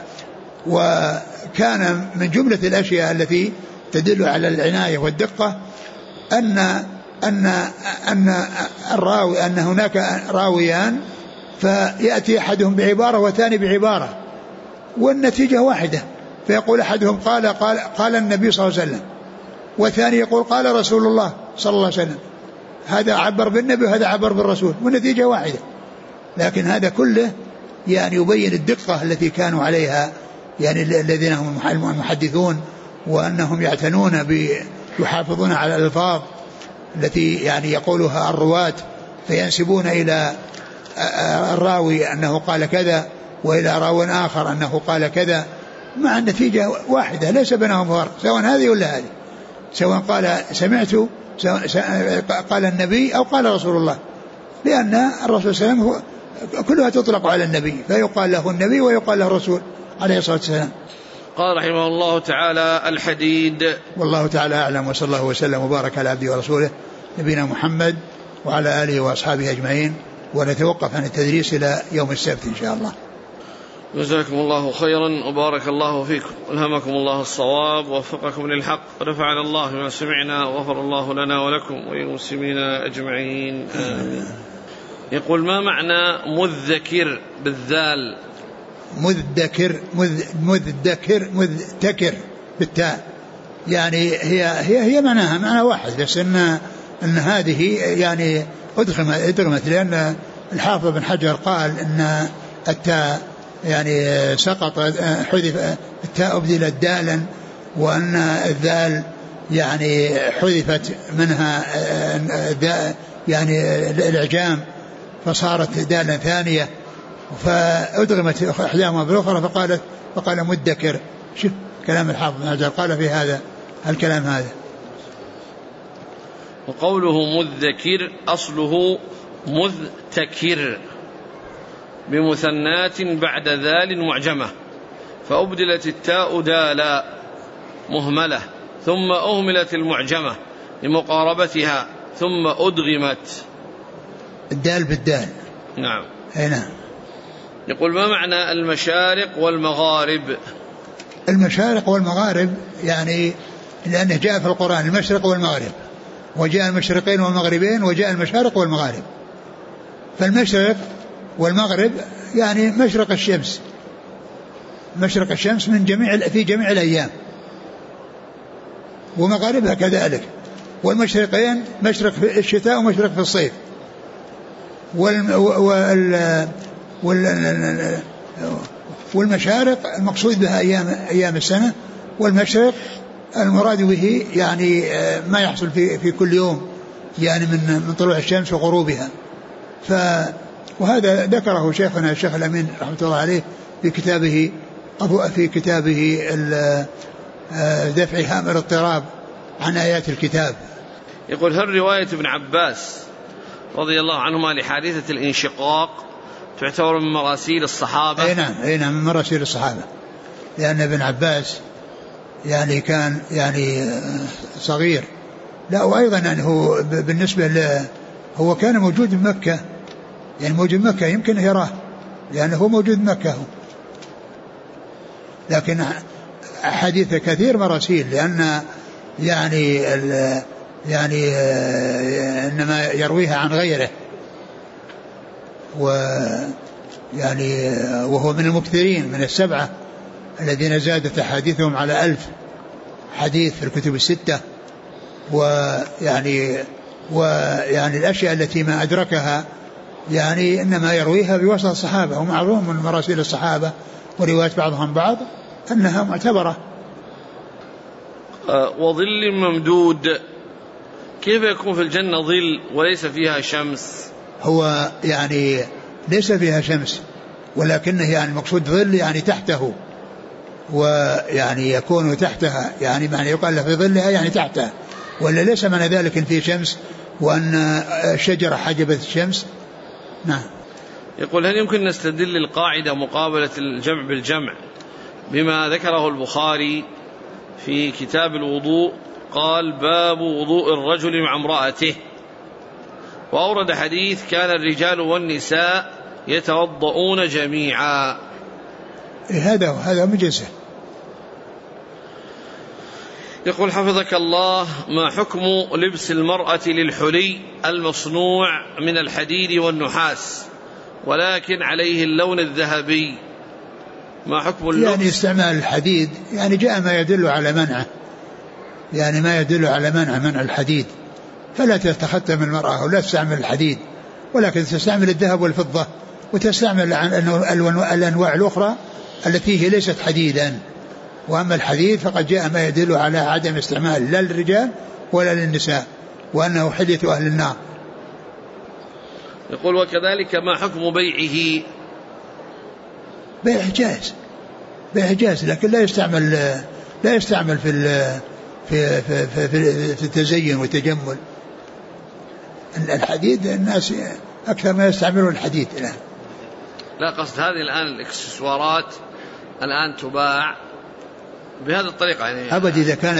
B: وكان من جملة الأشياء التي تدل على العناية والدقة أن الراوي أن هناك راويان فيأتي أحدهم بعبارة والثاني بعبارة والنتيجة واحدة فيقول أحدهم قال النبي صلى الله عليه وسلم والثاني يقول قال رسول الله صلى الله عليه وسلم. هذا عبر بالنبي وهذا عبر بالرسول والنتيجة واحدة. لكن هذا كله يعني يبين الدقة التي كانوا عليها يعني الذين هم المحدثون وأنهم يعتنون يحافظون على الألفاظ التي يعني يقولها الرواة فينسبون إلى الراوي أنه قال كذا وإلى راو آخر أنه قال كذا مع النتيجة واحدة ليس بينهم فرق سواء هذه ولا هذه سواء قال سمعت قال النبي أو قال رسول الله لأن الرسول صلى الله عليه وسلم كلها تطلق على النبي فيقال له النبي ويقال له الرسول عليه الصلاة والسلام.
A: قال رحمه الله تعالى الحديد.
B: والله تعالى أعلم وصلى الله وسلم وبارك على عبده ورسوله نبينا محمد وعلى آله وأصحابه أجمعين ونتوقف عن التدريس إلى يوم السبت إن شاء الله.
A: جزاكم الله خيرا وبارك الله فيكم، ألهمكم الله الصواب ووفقكم للحق، ونفعنا الله بما سمعنا وغفر الله لنا ولكم وللمسلمين أجمعين آمين. يقول: ما معنى مذكر بالذال؟
B: مذتكر بالتاء، يعني هي معناها معنى واحد، بس ان هذه يعني ادغمت، لأن الحافظ بن حجر قال ان التاء يعني سقط، حذف التاء أبدلت دالا، وأن الذال يعني حذفت منها يعني الإعجام فصارت دالا ثانية، فأدغمت إحداهما بالأخرى فقال مدكر. شوف كلام الحافظ بن حجر قال في هذا الكلام هذا.
A: وقوله مذكر أصله مذتكر بمثنات بعد ذال معجمة، فأبدلت التاء دالا مهملة، ثم أهملت المعجمة لمقاربتها، ثم أدغمت
B: الدال بالدال.
A: نعم.
B: نعم.
A: يقول: ما معنى المشارق والمغارب؟
B: المشارق والمغارب يعني لأنه جاء في القرآن المشرق والمغرب، وجاء المشرقين والمغربين، وجاء المشارق والمغارب. فالمشرق والمغرب يعني مشرق الشمس في جميع الأيام، ومغاربها كذلك، والمشرقين مشرق في الشتاء ومشرق في الصيف، والمشارق المقصود بها أيام السنة، والمشرق المراد به يعني ما يحصل في كل يوم، يعني من طلوع الشمس وغروبها. وهذا ذكره شيخنا الشيخ الأمين رحمة الله عليه في كتابه دفع هام الاضطراب عن آيات الكتاب.
A: يقول: هل رواية ابن عباس رضي الله عنهما لحادثة الانشقاق تعتبر من مراسيل الصحابة؟
B: أي نعم من مراسيل الصحابة، لأن ابن عباس يعني كان يعني صغير. لا، وأيضا يعني هو بالنسبة له هو كان موجود بمكة، يعني موجود بمكة يمكن يراه لأنه هو موجود بمكة، لكن حديث كثير مراسيل، لأن يعني إنما يرويها عن غيره، ويعني وهو من المكثرين من السبعة الذين زادت أحاديثهم على 1000 حديث في الكتب الستة. ويعني الأشياء التي ما أدركها يعني إنما يرويها بوسط الصحابة، ومعروف من مراسيل الصحابة وروايات بعضهم بعض أنها معتبرة.
A: وظل ممدود، كيف يكون في الجنة ظل وليس فيها شمس؟
B: هو يعني ليس فيها شمس، ولكنه يعني المقصود ظل يعني تحته، ويعني يكون تحتها، يعني معنى يقال له في ظلها يعني تحتها، ولا ليس معنى ذلك إن في شمس وأن الشجرة حجبت الشمس. نعم.
A: يقول: هل يمكن نستدل القاعدة مقابلة الجمع بالجمع بما ذكره البخاري في كتاب الوضوء؟ قال: باب وضوء الرجل مع امرأته، وأورد حديث: كان الرجال والنساء يتوضؤون جميعا.
B: هذا مجزء.
A: يقول: حفظك الله، ما حكم لبس المرأة للحلي المصنوع من الحديد والنحاس ولكن عليه اللون الذهبي؟ ما حكم اللبس؟
B: يعني استعمال الحديد يعني جاء ما يدل على منعه، يعني ما يدل على منع الحديد، فلا تتختم المرأة ولا تستعمل الحديد، ولكن تستعمل الذهب والفضة، وتستعمل الأنواع الأخرى التي هي ليست حديدا. وأما الحديد فقد جاء ما يدل على عدم استعمال لا للرجال ولا للنساء، وأنه حلية أهل النار.
A: يقول: وكذلك ما حكم بيعه؟
B: بيعه جائز، لكن لا يستعمل في التزين والتجمل. الحديد الناس أكثر ما يستعملون الحديد الآن.
A: لا، قصد هذه الآن الإكسسوارات الآن تباع بهذه الطريقة، يعني
B: أبد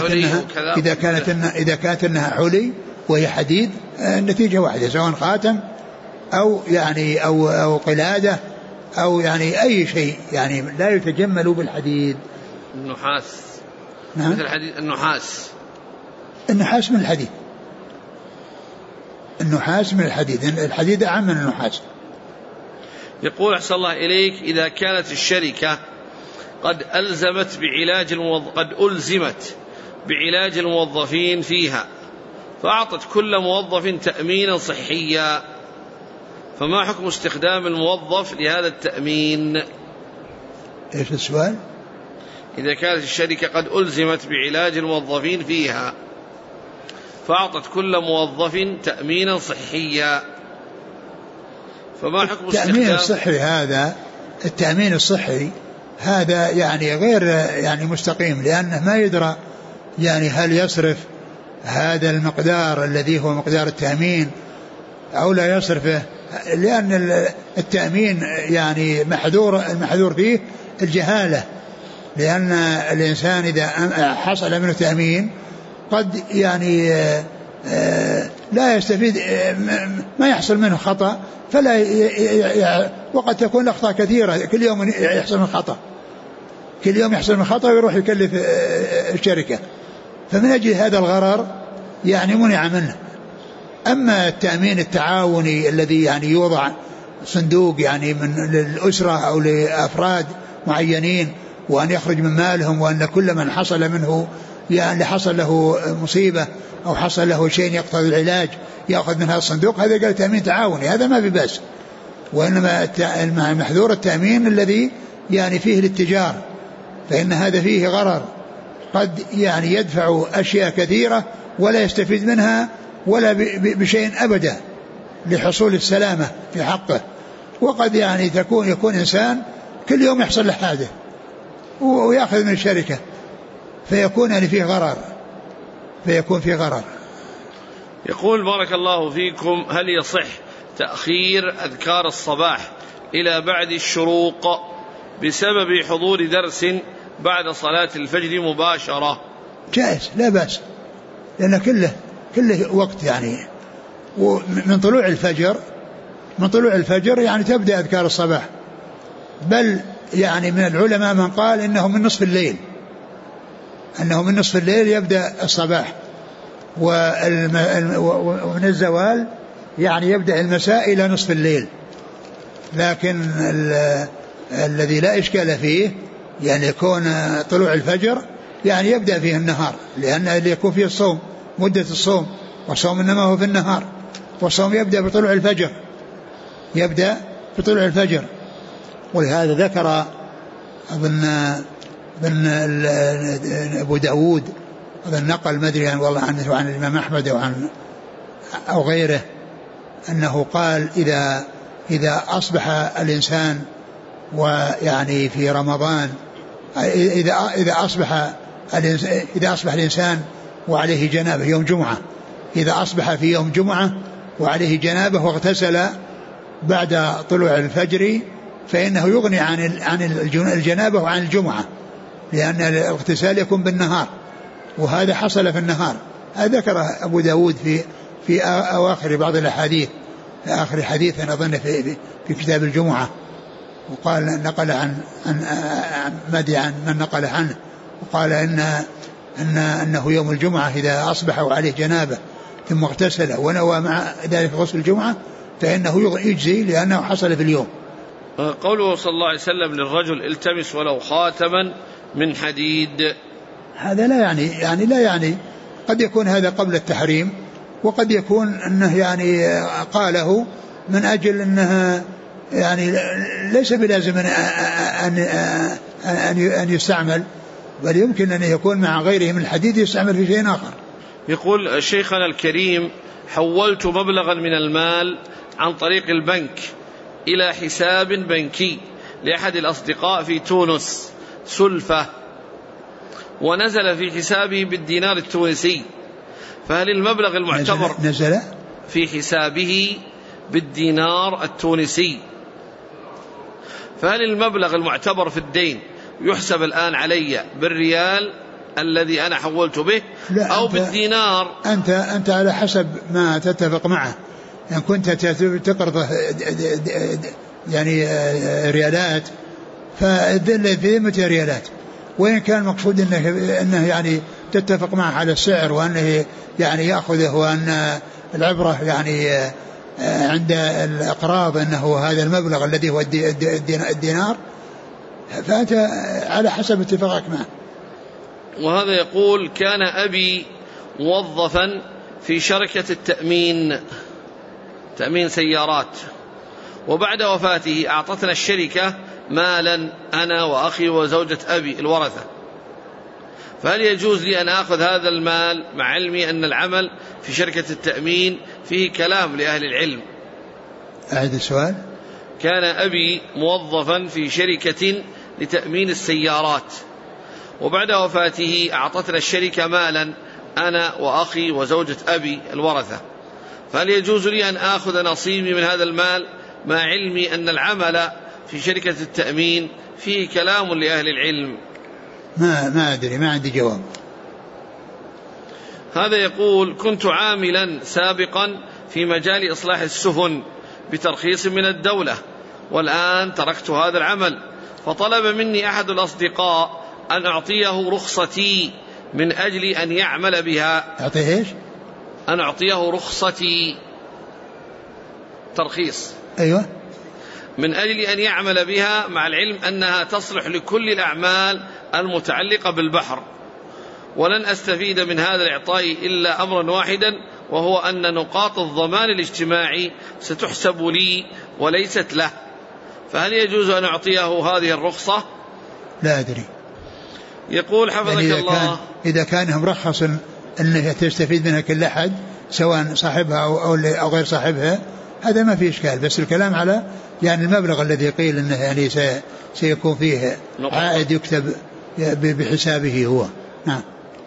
B: إذا كانت إنها حلي وهي حديد، النتيجة واحدة، سواء خاتم أو يعني أو قلادة أو يعني أي شيء يعني لا يتجمل بالحديد.
A: النحاس.
B: نعم.
A: مثل الحديد.
B: النحاس من الحديد. النحاس من الحديد. الحديد أعم من النحاس.
A: يقول أحسن الله إليك: إذا كانت الشركة قد ألزمت بعلاج الموظفين فيها، فأعطت كل موظف تأمينا صحيا، فما حكم استخدام الموظف لهذا التأمين؟
B: إيش السؤال؟
A: إذا كانت الشركة قد ألزمت بعلاج الموظفين فيها، فأعطت كل موظف تأمينا صحيا، فما حكم
B: التأمين الصحي هذا؟ التأمين الصحي هذا يعني غير يعني مستقيم، لأنه ما يدرى يعني هل يصرف هذا المقدار الذي هو مقدار التأمين أو لا يصرفه، لأن التأمين يعني المحذور فيه الجهالة، لأن الإنسان إذا حصل منه تأمين قد يعني لا يستفيد، ما يحصل منه خطأ، وقد تكون الأخطاء كثيرة، كل يوم يحصل من خطأ ويروح يكلف الشركة، فمن أجل هذا الغرر يعني منع منه. أما التأمين التعاوني الذي يعني يوضع صندوق يعني من للأسرة أو لأفراد معينين، وأن يخرج من مالهم، وأن كل من حصل منه يعني حصل له مصيبة أو حصل له شيء يقتضي العلاج يأخذ من هذا الصندوق، هذا قال تأمين تعاوني، هذا ما ببأس. وإنما محذور التأمين الذي يعني فيه الاتجار، فإن هذا فيه غرر، قد يعني يدفع أشياء كثيرة ولا يستفيد منها ولا بشيء أبدا لحصول السلامة في حقه، وقد يعني يكون إنسان كل يوم يحصل له حادث ويأخذ من الشركة، فيكون يعني فيه غرر.
A: يقول: بارك الله فيكم، هل يصح تأخير أذكار الصباح إلى بعد الشروق بسبب حضور درس بعد صلاة الفجر مباشرة؟
B: جائز، لا بأس، لأن كله وقت يعني، ومن طلوع الفجر يعني تبدأ أذكار الصباح، بل يعني من العلماء من قال إنه من نصف الليل يبدأ الصباح، ومن الزوال يعني يبدأ المساء إلى نصف الليل. لكن الذي لا إشكال فيه يعني يكون طلوع الفجر يعني يبدأ فيه النهار، لأن اللي يكون فيه الصوم مدة الصوم، والصوم إنما هو في النهار، والصوم يبدأ بطلوع الفجر. ولهذا ذكر أظن أبو داود هذا النقل مدري والله عنه عن الإمام أحمد أو غيره أنه قال إذا أصبح الإنسان ويعني في رمضان، إذا أصبح الإنسان وعليه جنابه يوم جمعة، إذا أصبح في يوم جمعة وعليه جنابه واغتسل بعد طلوع الفجر فإنه يغني عن الجنابه وعن الجمعة، لأن الاغتسال يكون بالنهار، وهذا حصل في النهار. هذا ذكر أبو داود في أواخر بعض الأحاديث، في آخر حديث أنا أظن في كتاب الجمعة، وقال نقل عن من نقل عنه، وقال أنه يوم الجمعة إذا أصبح وعليه جنابه ثم اغتسل ونوى مع ذلك غسل الجمعة فإنه يجزي لأنه حصل في اليوم.
A: قوله صلى الله عليه وسلم للرجل: التمس ولو خاتما من حديد،
B: هذا لا يعني قد يكون هذا قبل التحريم، وقد يكون أنه يعني قاله من أجل أنها يعني ليس بلازم أن يستعمل، بل يمكن أن يكون مع غيره من الحديد يستعمل في شيء آخر.
A: يقول شيخنا الكريم: حولت مبلغا من المال عن طريق البنك إلى حساب بنكي لأحد الأصدقاء في تونس سلفة، ونزل في حسابه بالدينار التونسي، فهل المبلغ المعتبر
B: نزل
A: في حسابه بالدينار التونسي، فهل المبلغ المعتبر في الدين يحسب الآن علي بالريال الذي أنا حولت به أو بالدينار؟
B: أنت على حسب ما تتفق معه، إن كنت تقرض يعني ريالات، فالذل في ذمته ريالات. وإن كان مقصود أنه يعني تتفق معه على السعر، وأنه يعني يأخذه، وأن العبرة يعني عند الأقراض أنه هذا المبلغ الذي هو الدينار، فأنت على حسب اتفاقك معه.
A: وهذا يقول: كان أبي موظفا في شركة التأمين، تأمين سيارات، وبعد وفاته أعطتنا الشركة مالا أنا وأخي وزوجة أبي الورثة، فهل يجوز لي أن أخذ هذا المال مع علمي أن العمل في شركة التأمين فيه كلام لأهل العلم؟
B: أعد السؤال.
A: كان أبي موظفا في شركة لتأمين السيارات، وبعد وفاته أعطتنا الشركة مالا أنا وأخي وزوجة أبي الورثة، فهل يجوز لي أن آخذ نصيبي من هذا المال مع علمي أن العمل في شركة التأمين فيه كلام لأهل العلم؟
B: ما أدري، ما عندي جواب.
A: هذا يقول: كنت عاملا سابقا في مجال إصلاح السفن بترخيص من الدولة، والآن تركت هذا العمل، فطلب مني أحد الأصدقاء أن أعطيه رخصتي من أجل أن يعمل بها.
B: أعطيه إيش؟
A: أن أعطيه رخصتي، ترخيص،
B: أيوة،
A: من أجل أن يعمل بها، مع العلم أنها تصلح لكل الأعمال المتعلقة بالبحر، ولن أستفيد من هذا الإعطاء إلا أمرا واحدا، وهو أن نقاط الضمان الاجتماعي ستحسب لي وليست له، فهل يجوز أن أعطيه هذه الرخصة؟
B: لا أدري.
A: يقول حفظك
B: يعني
A: الله:
B: إذا كان مرخص أنه تستفيد منها كل أحد سواء صاحبها أو غير صاحبها، هذا ما في إشكال، بس الكلام على يعني المبلغ الذي قيل أنه يعني سيكون فيه عائد يكتب بحسابه هو. نعم.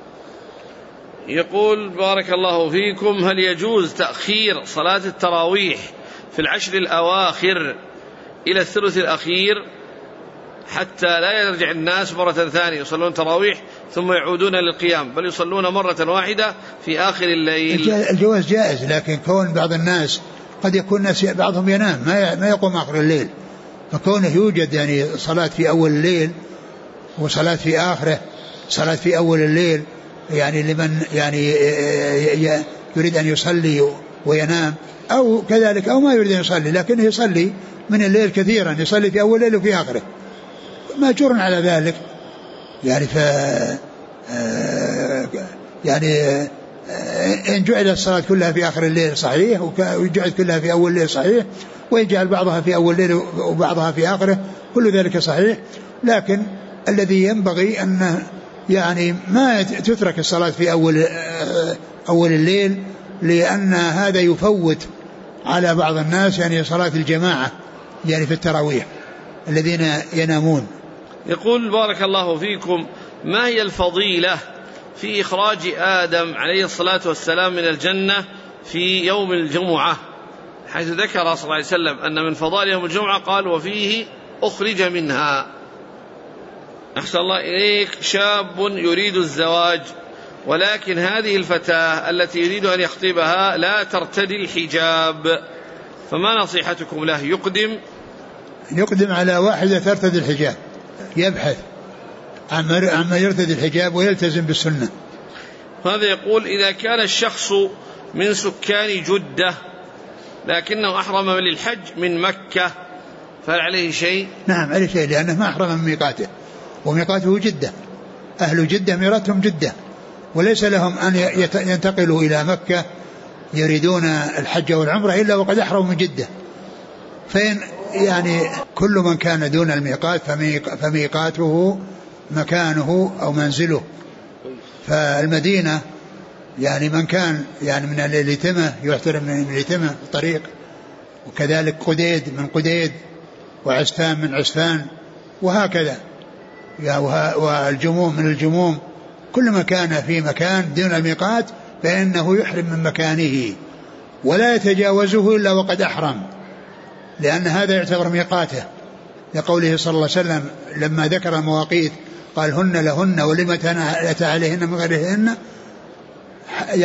A: يقول: بارك الله فيكم، هل يجوز تأخير صلاة التراويح في العشر الأواخر إلى الثلث الأخير حتى لا يرجع الناس مرة ثانية يصلون تراويح ثم يعودون للقيام، بل يصلون مرة واحدة في آخر الليل؟
B: الجواز جائز، لكن كون بعض الناس قد يكون الناس بعضهم ينام ما يقوم آخر الليل، فكونه يوجد يعني صلاة في أول الليل وصلاة في آخره، صلاة في أول الليل يعني لمن يعني يريد أن يصلي وينام، أو كذلك أو ما يريد أن يصلي لكنه يصلي من الليل كثيرا، يصلي في أول الليل وفي آخره، مأجور على ذلك. يعني يعني إن جعل الصلاة كلها في آخر الليل صحيح، وجعل كلها في أول الليل صحيح، ويجعل بعضها في أول الليل وبعضها في آخره، كل ذلك صحيح. لكن الذي ينبغي أن يعني ما تترك الصلاة في أول الليل، لأن هذا يفوت على بعض الناس يعني صلاة الجماعة يعني في التراويح الذين ينامون.
A: يقول: بارك الله فيكم، ما هي الفضيلة في إخراج آدم عليه الصلاة والسلام من الجنة في يوم الجمعة، حيث ذكر صلى الله عليه وسلم أن من فضائل يوم الجمعة قال: وفيه أخرج منها. أحسن الله إليك، شاب يريد الزواج، ولكن هذه الفتاة التي يريد أن يخطبها لا ترتدي الحجاب، فما نصيحتكم له؟ يقدم
B: على واحدة ترتدي الحجاب، يبحث عما يرتدي الحجاب ويلتزم بالسنة.
A: هذا يقول: إذا كان الشخص من سكان جدة لكنه أحرم للحج من مكة، فهل عليه شيء؟
B: نعم عليه شيء، لأنه ما أحرم من ميقاته، وميقاته جدة، أهل جدة ميقاتهم جدة، وليس لهم أن ينتقلوا إلى مكة يريدون الحج والعمرة إلا وقد أحرموا من جدة. فإن يعني كل من كان دون الميقات فميقاته مكانه أو منزله. فالمدينة يعني من كان يعني من اليتمة يحترم من اليتمة الطريق، وكذلك قديد من قديد، وعسفان من عسفان، وهكذا، والجموم من الجموم. كل ما كان في مكان دون الميقات فإنه يحرم من مكانه ولا يتجاوزه إلا وقد أحرم، لأن هذا يعتبر ميقاته، لقوله صلى الله عليه وسلم لما ذكر المواقيت قال: هن لهن ولم أتى عليهن من غيرهن،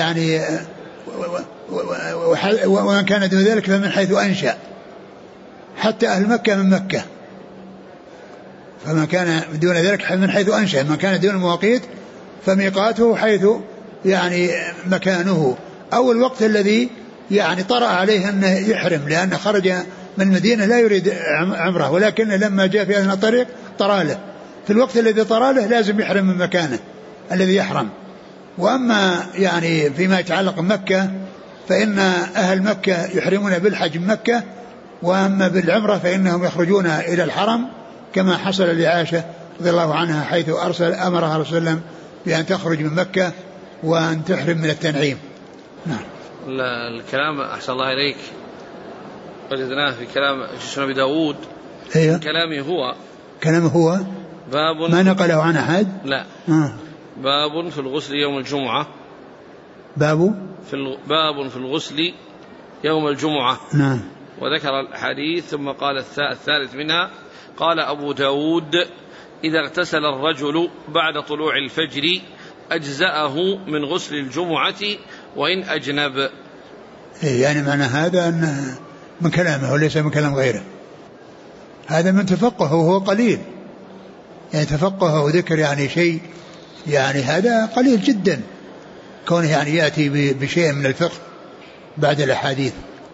B: يعني ومن كان دون ذلك فمن حيث أنشأ، حتى أهل مكة من مكة. فما كان دون ذلك من حيث أنشأ، ما كان دون المواقيت فميقاته حيث يعني مكانه أو الوقت الذي يعني طرأ عليه أنه يحرم، لأن خرج من المدينة لا يريد عمره، ولكن لما جاء في أثناء الطريق طرأ له، في الوقت الذي طرأ له لازم يحرم من مكانه الذي يحرم. وأما يعني فيما يتعلق بمكة فإن أهل مكة يحرمون بالحج من مكة، وأما بالعمرة فإنهم يخرجون إلى الحرم كما حصل لعائشة رضي الله عنها حيث أمرها رسول الله بأن تخرج من مكة وأن تحرم من التنعيم. نعم.
A: الكلام أحسن الله إليك وجدناه في كلام أبي داود.
B: أيوه.
A: كلامه هو
B: باب ما نقله عن أحد.
A: لا. باب في الغسل يوم الجمعة.
B: باب
A: في الغسل يوم الجمعة.
B: نعم.
A: وذكر الحديث ثم قال الثالث منها قال أبو داود إذا اغتسل الرجل بعد طلوع الفجر أجزأه من غسل الجمعة وإن أجنب.
B: يعني معنى هذا أن من كلامه وليس من كلام غيره، هذا من تفقه وهو قليل، يعني تفقه وذكر يعني شيء يعني هذا قليل جدا كونه يعني يأتي بشيء من الفقه بعد الأحاديث.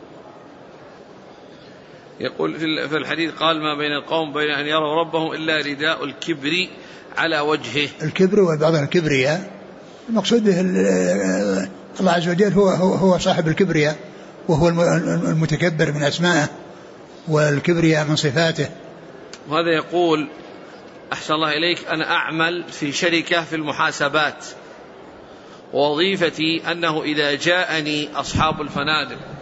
A: يقول في الحديث قال ما بين القوم بين أن يروا ربهم إلا رداء الكبر على وجهه.
B: الكبر وبعض الكبرياء المقصود به الله عز وجل هو صاحب الكبرياء، وهو المتكبر من أسمائه، والكبرياء من صفاته.
A: وهذا يقول أحسن الله إليك أنا أعمل في شركة في المحاسبات، ووظيفتي أنه إذا جاءني أصحاب الفنادق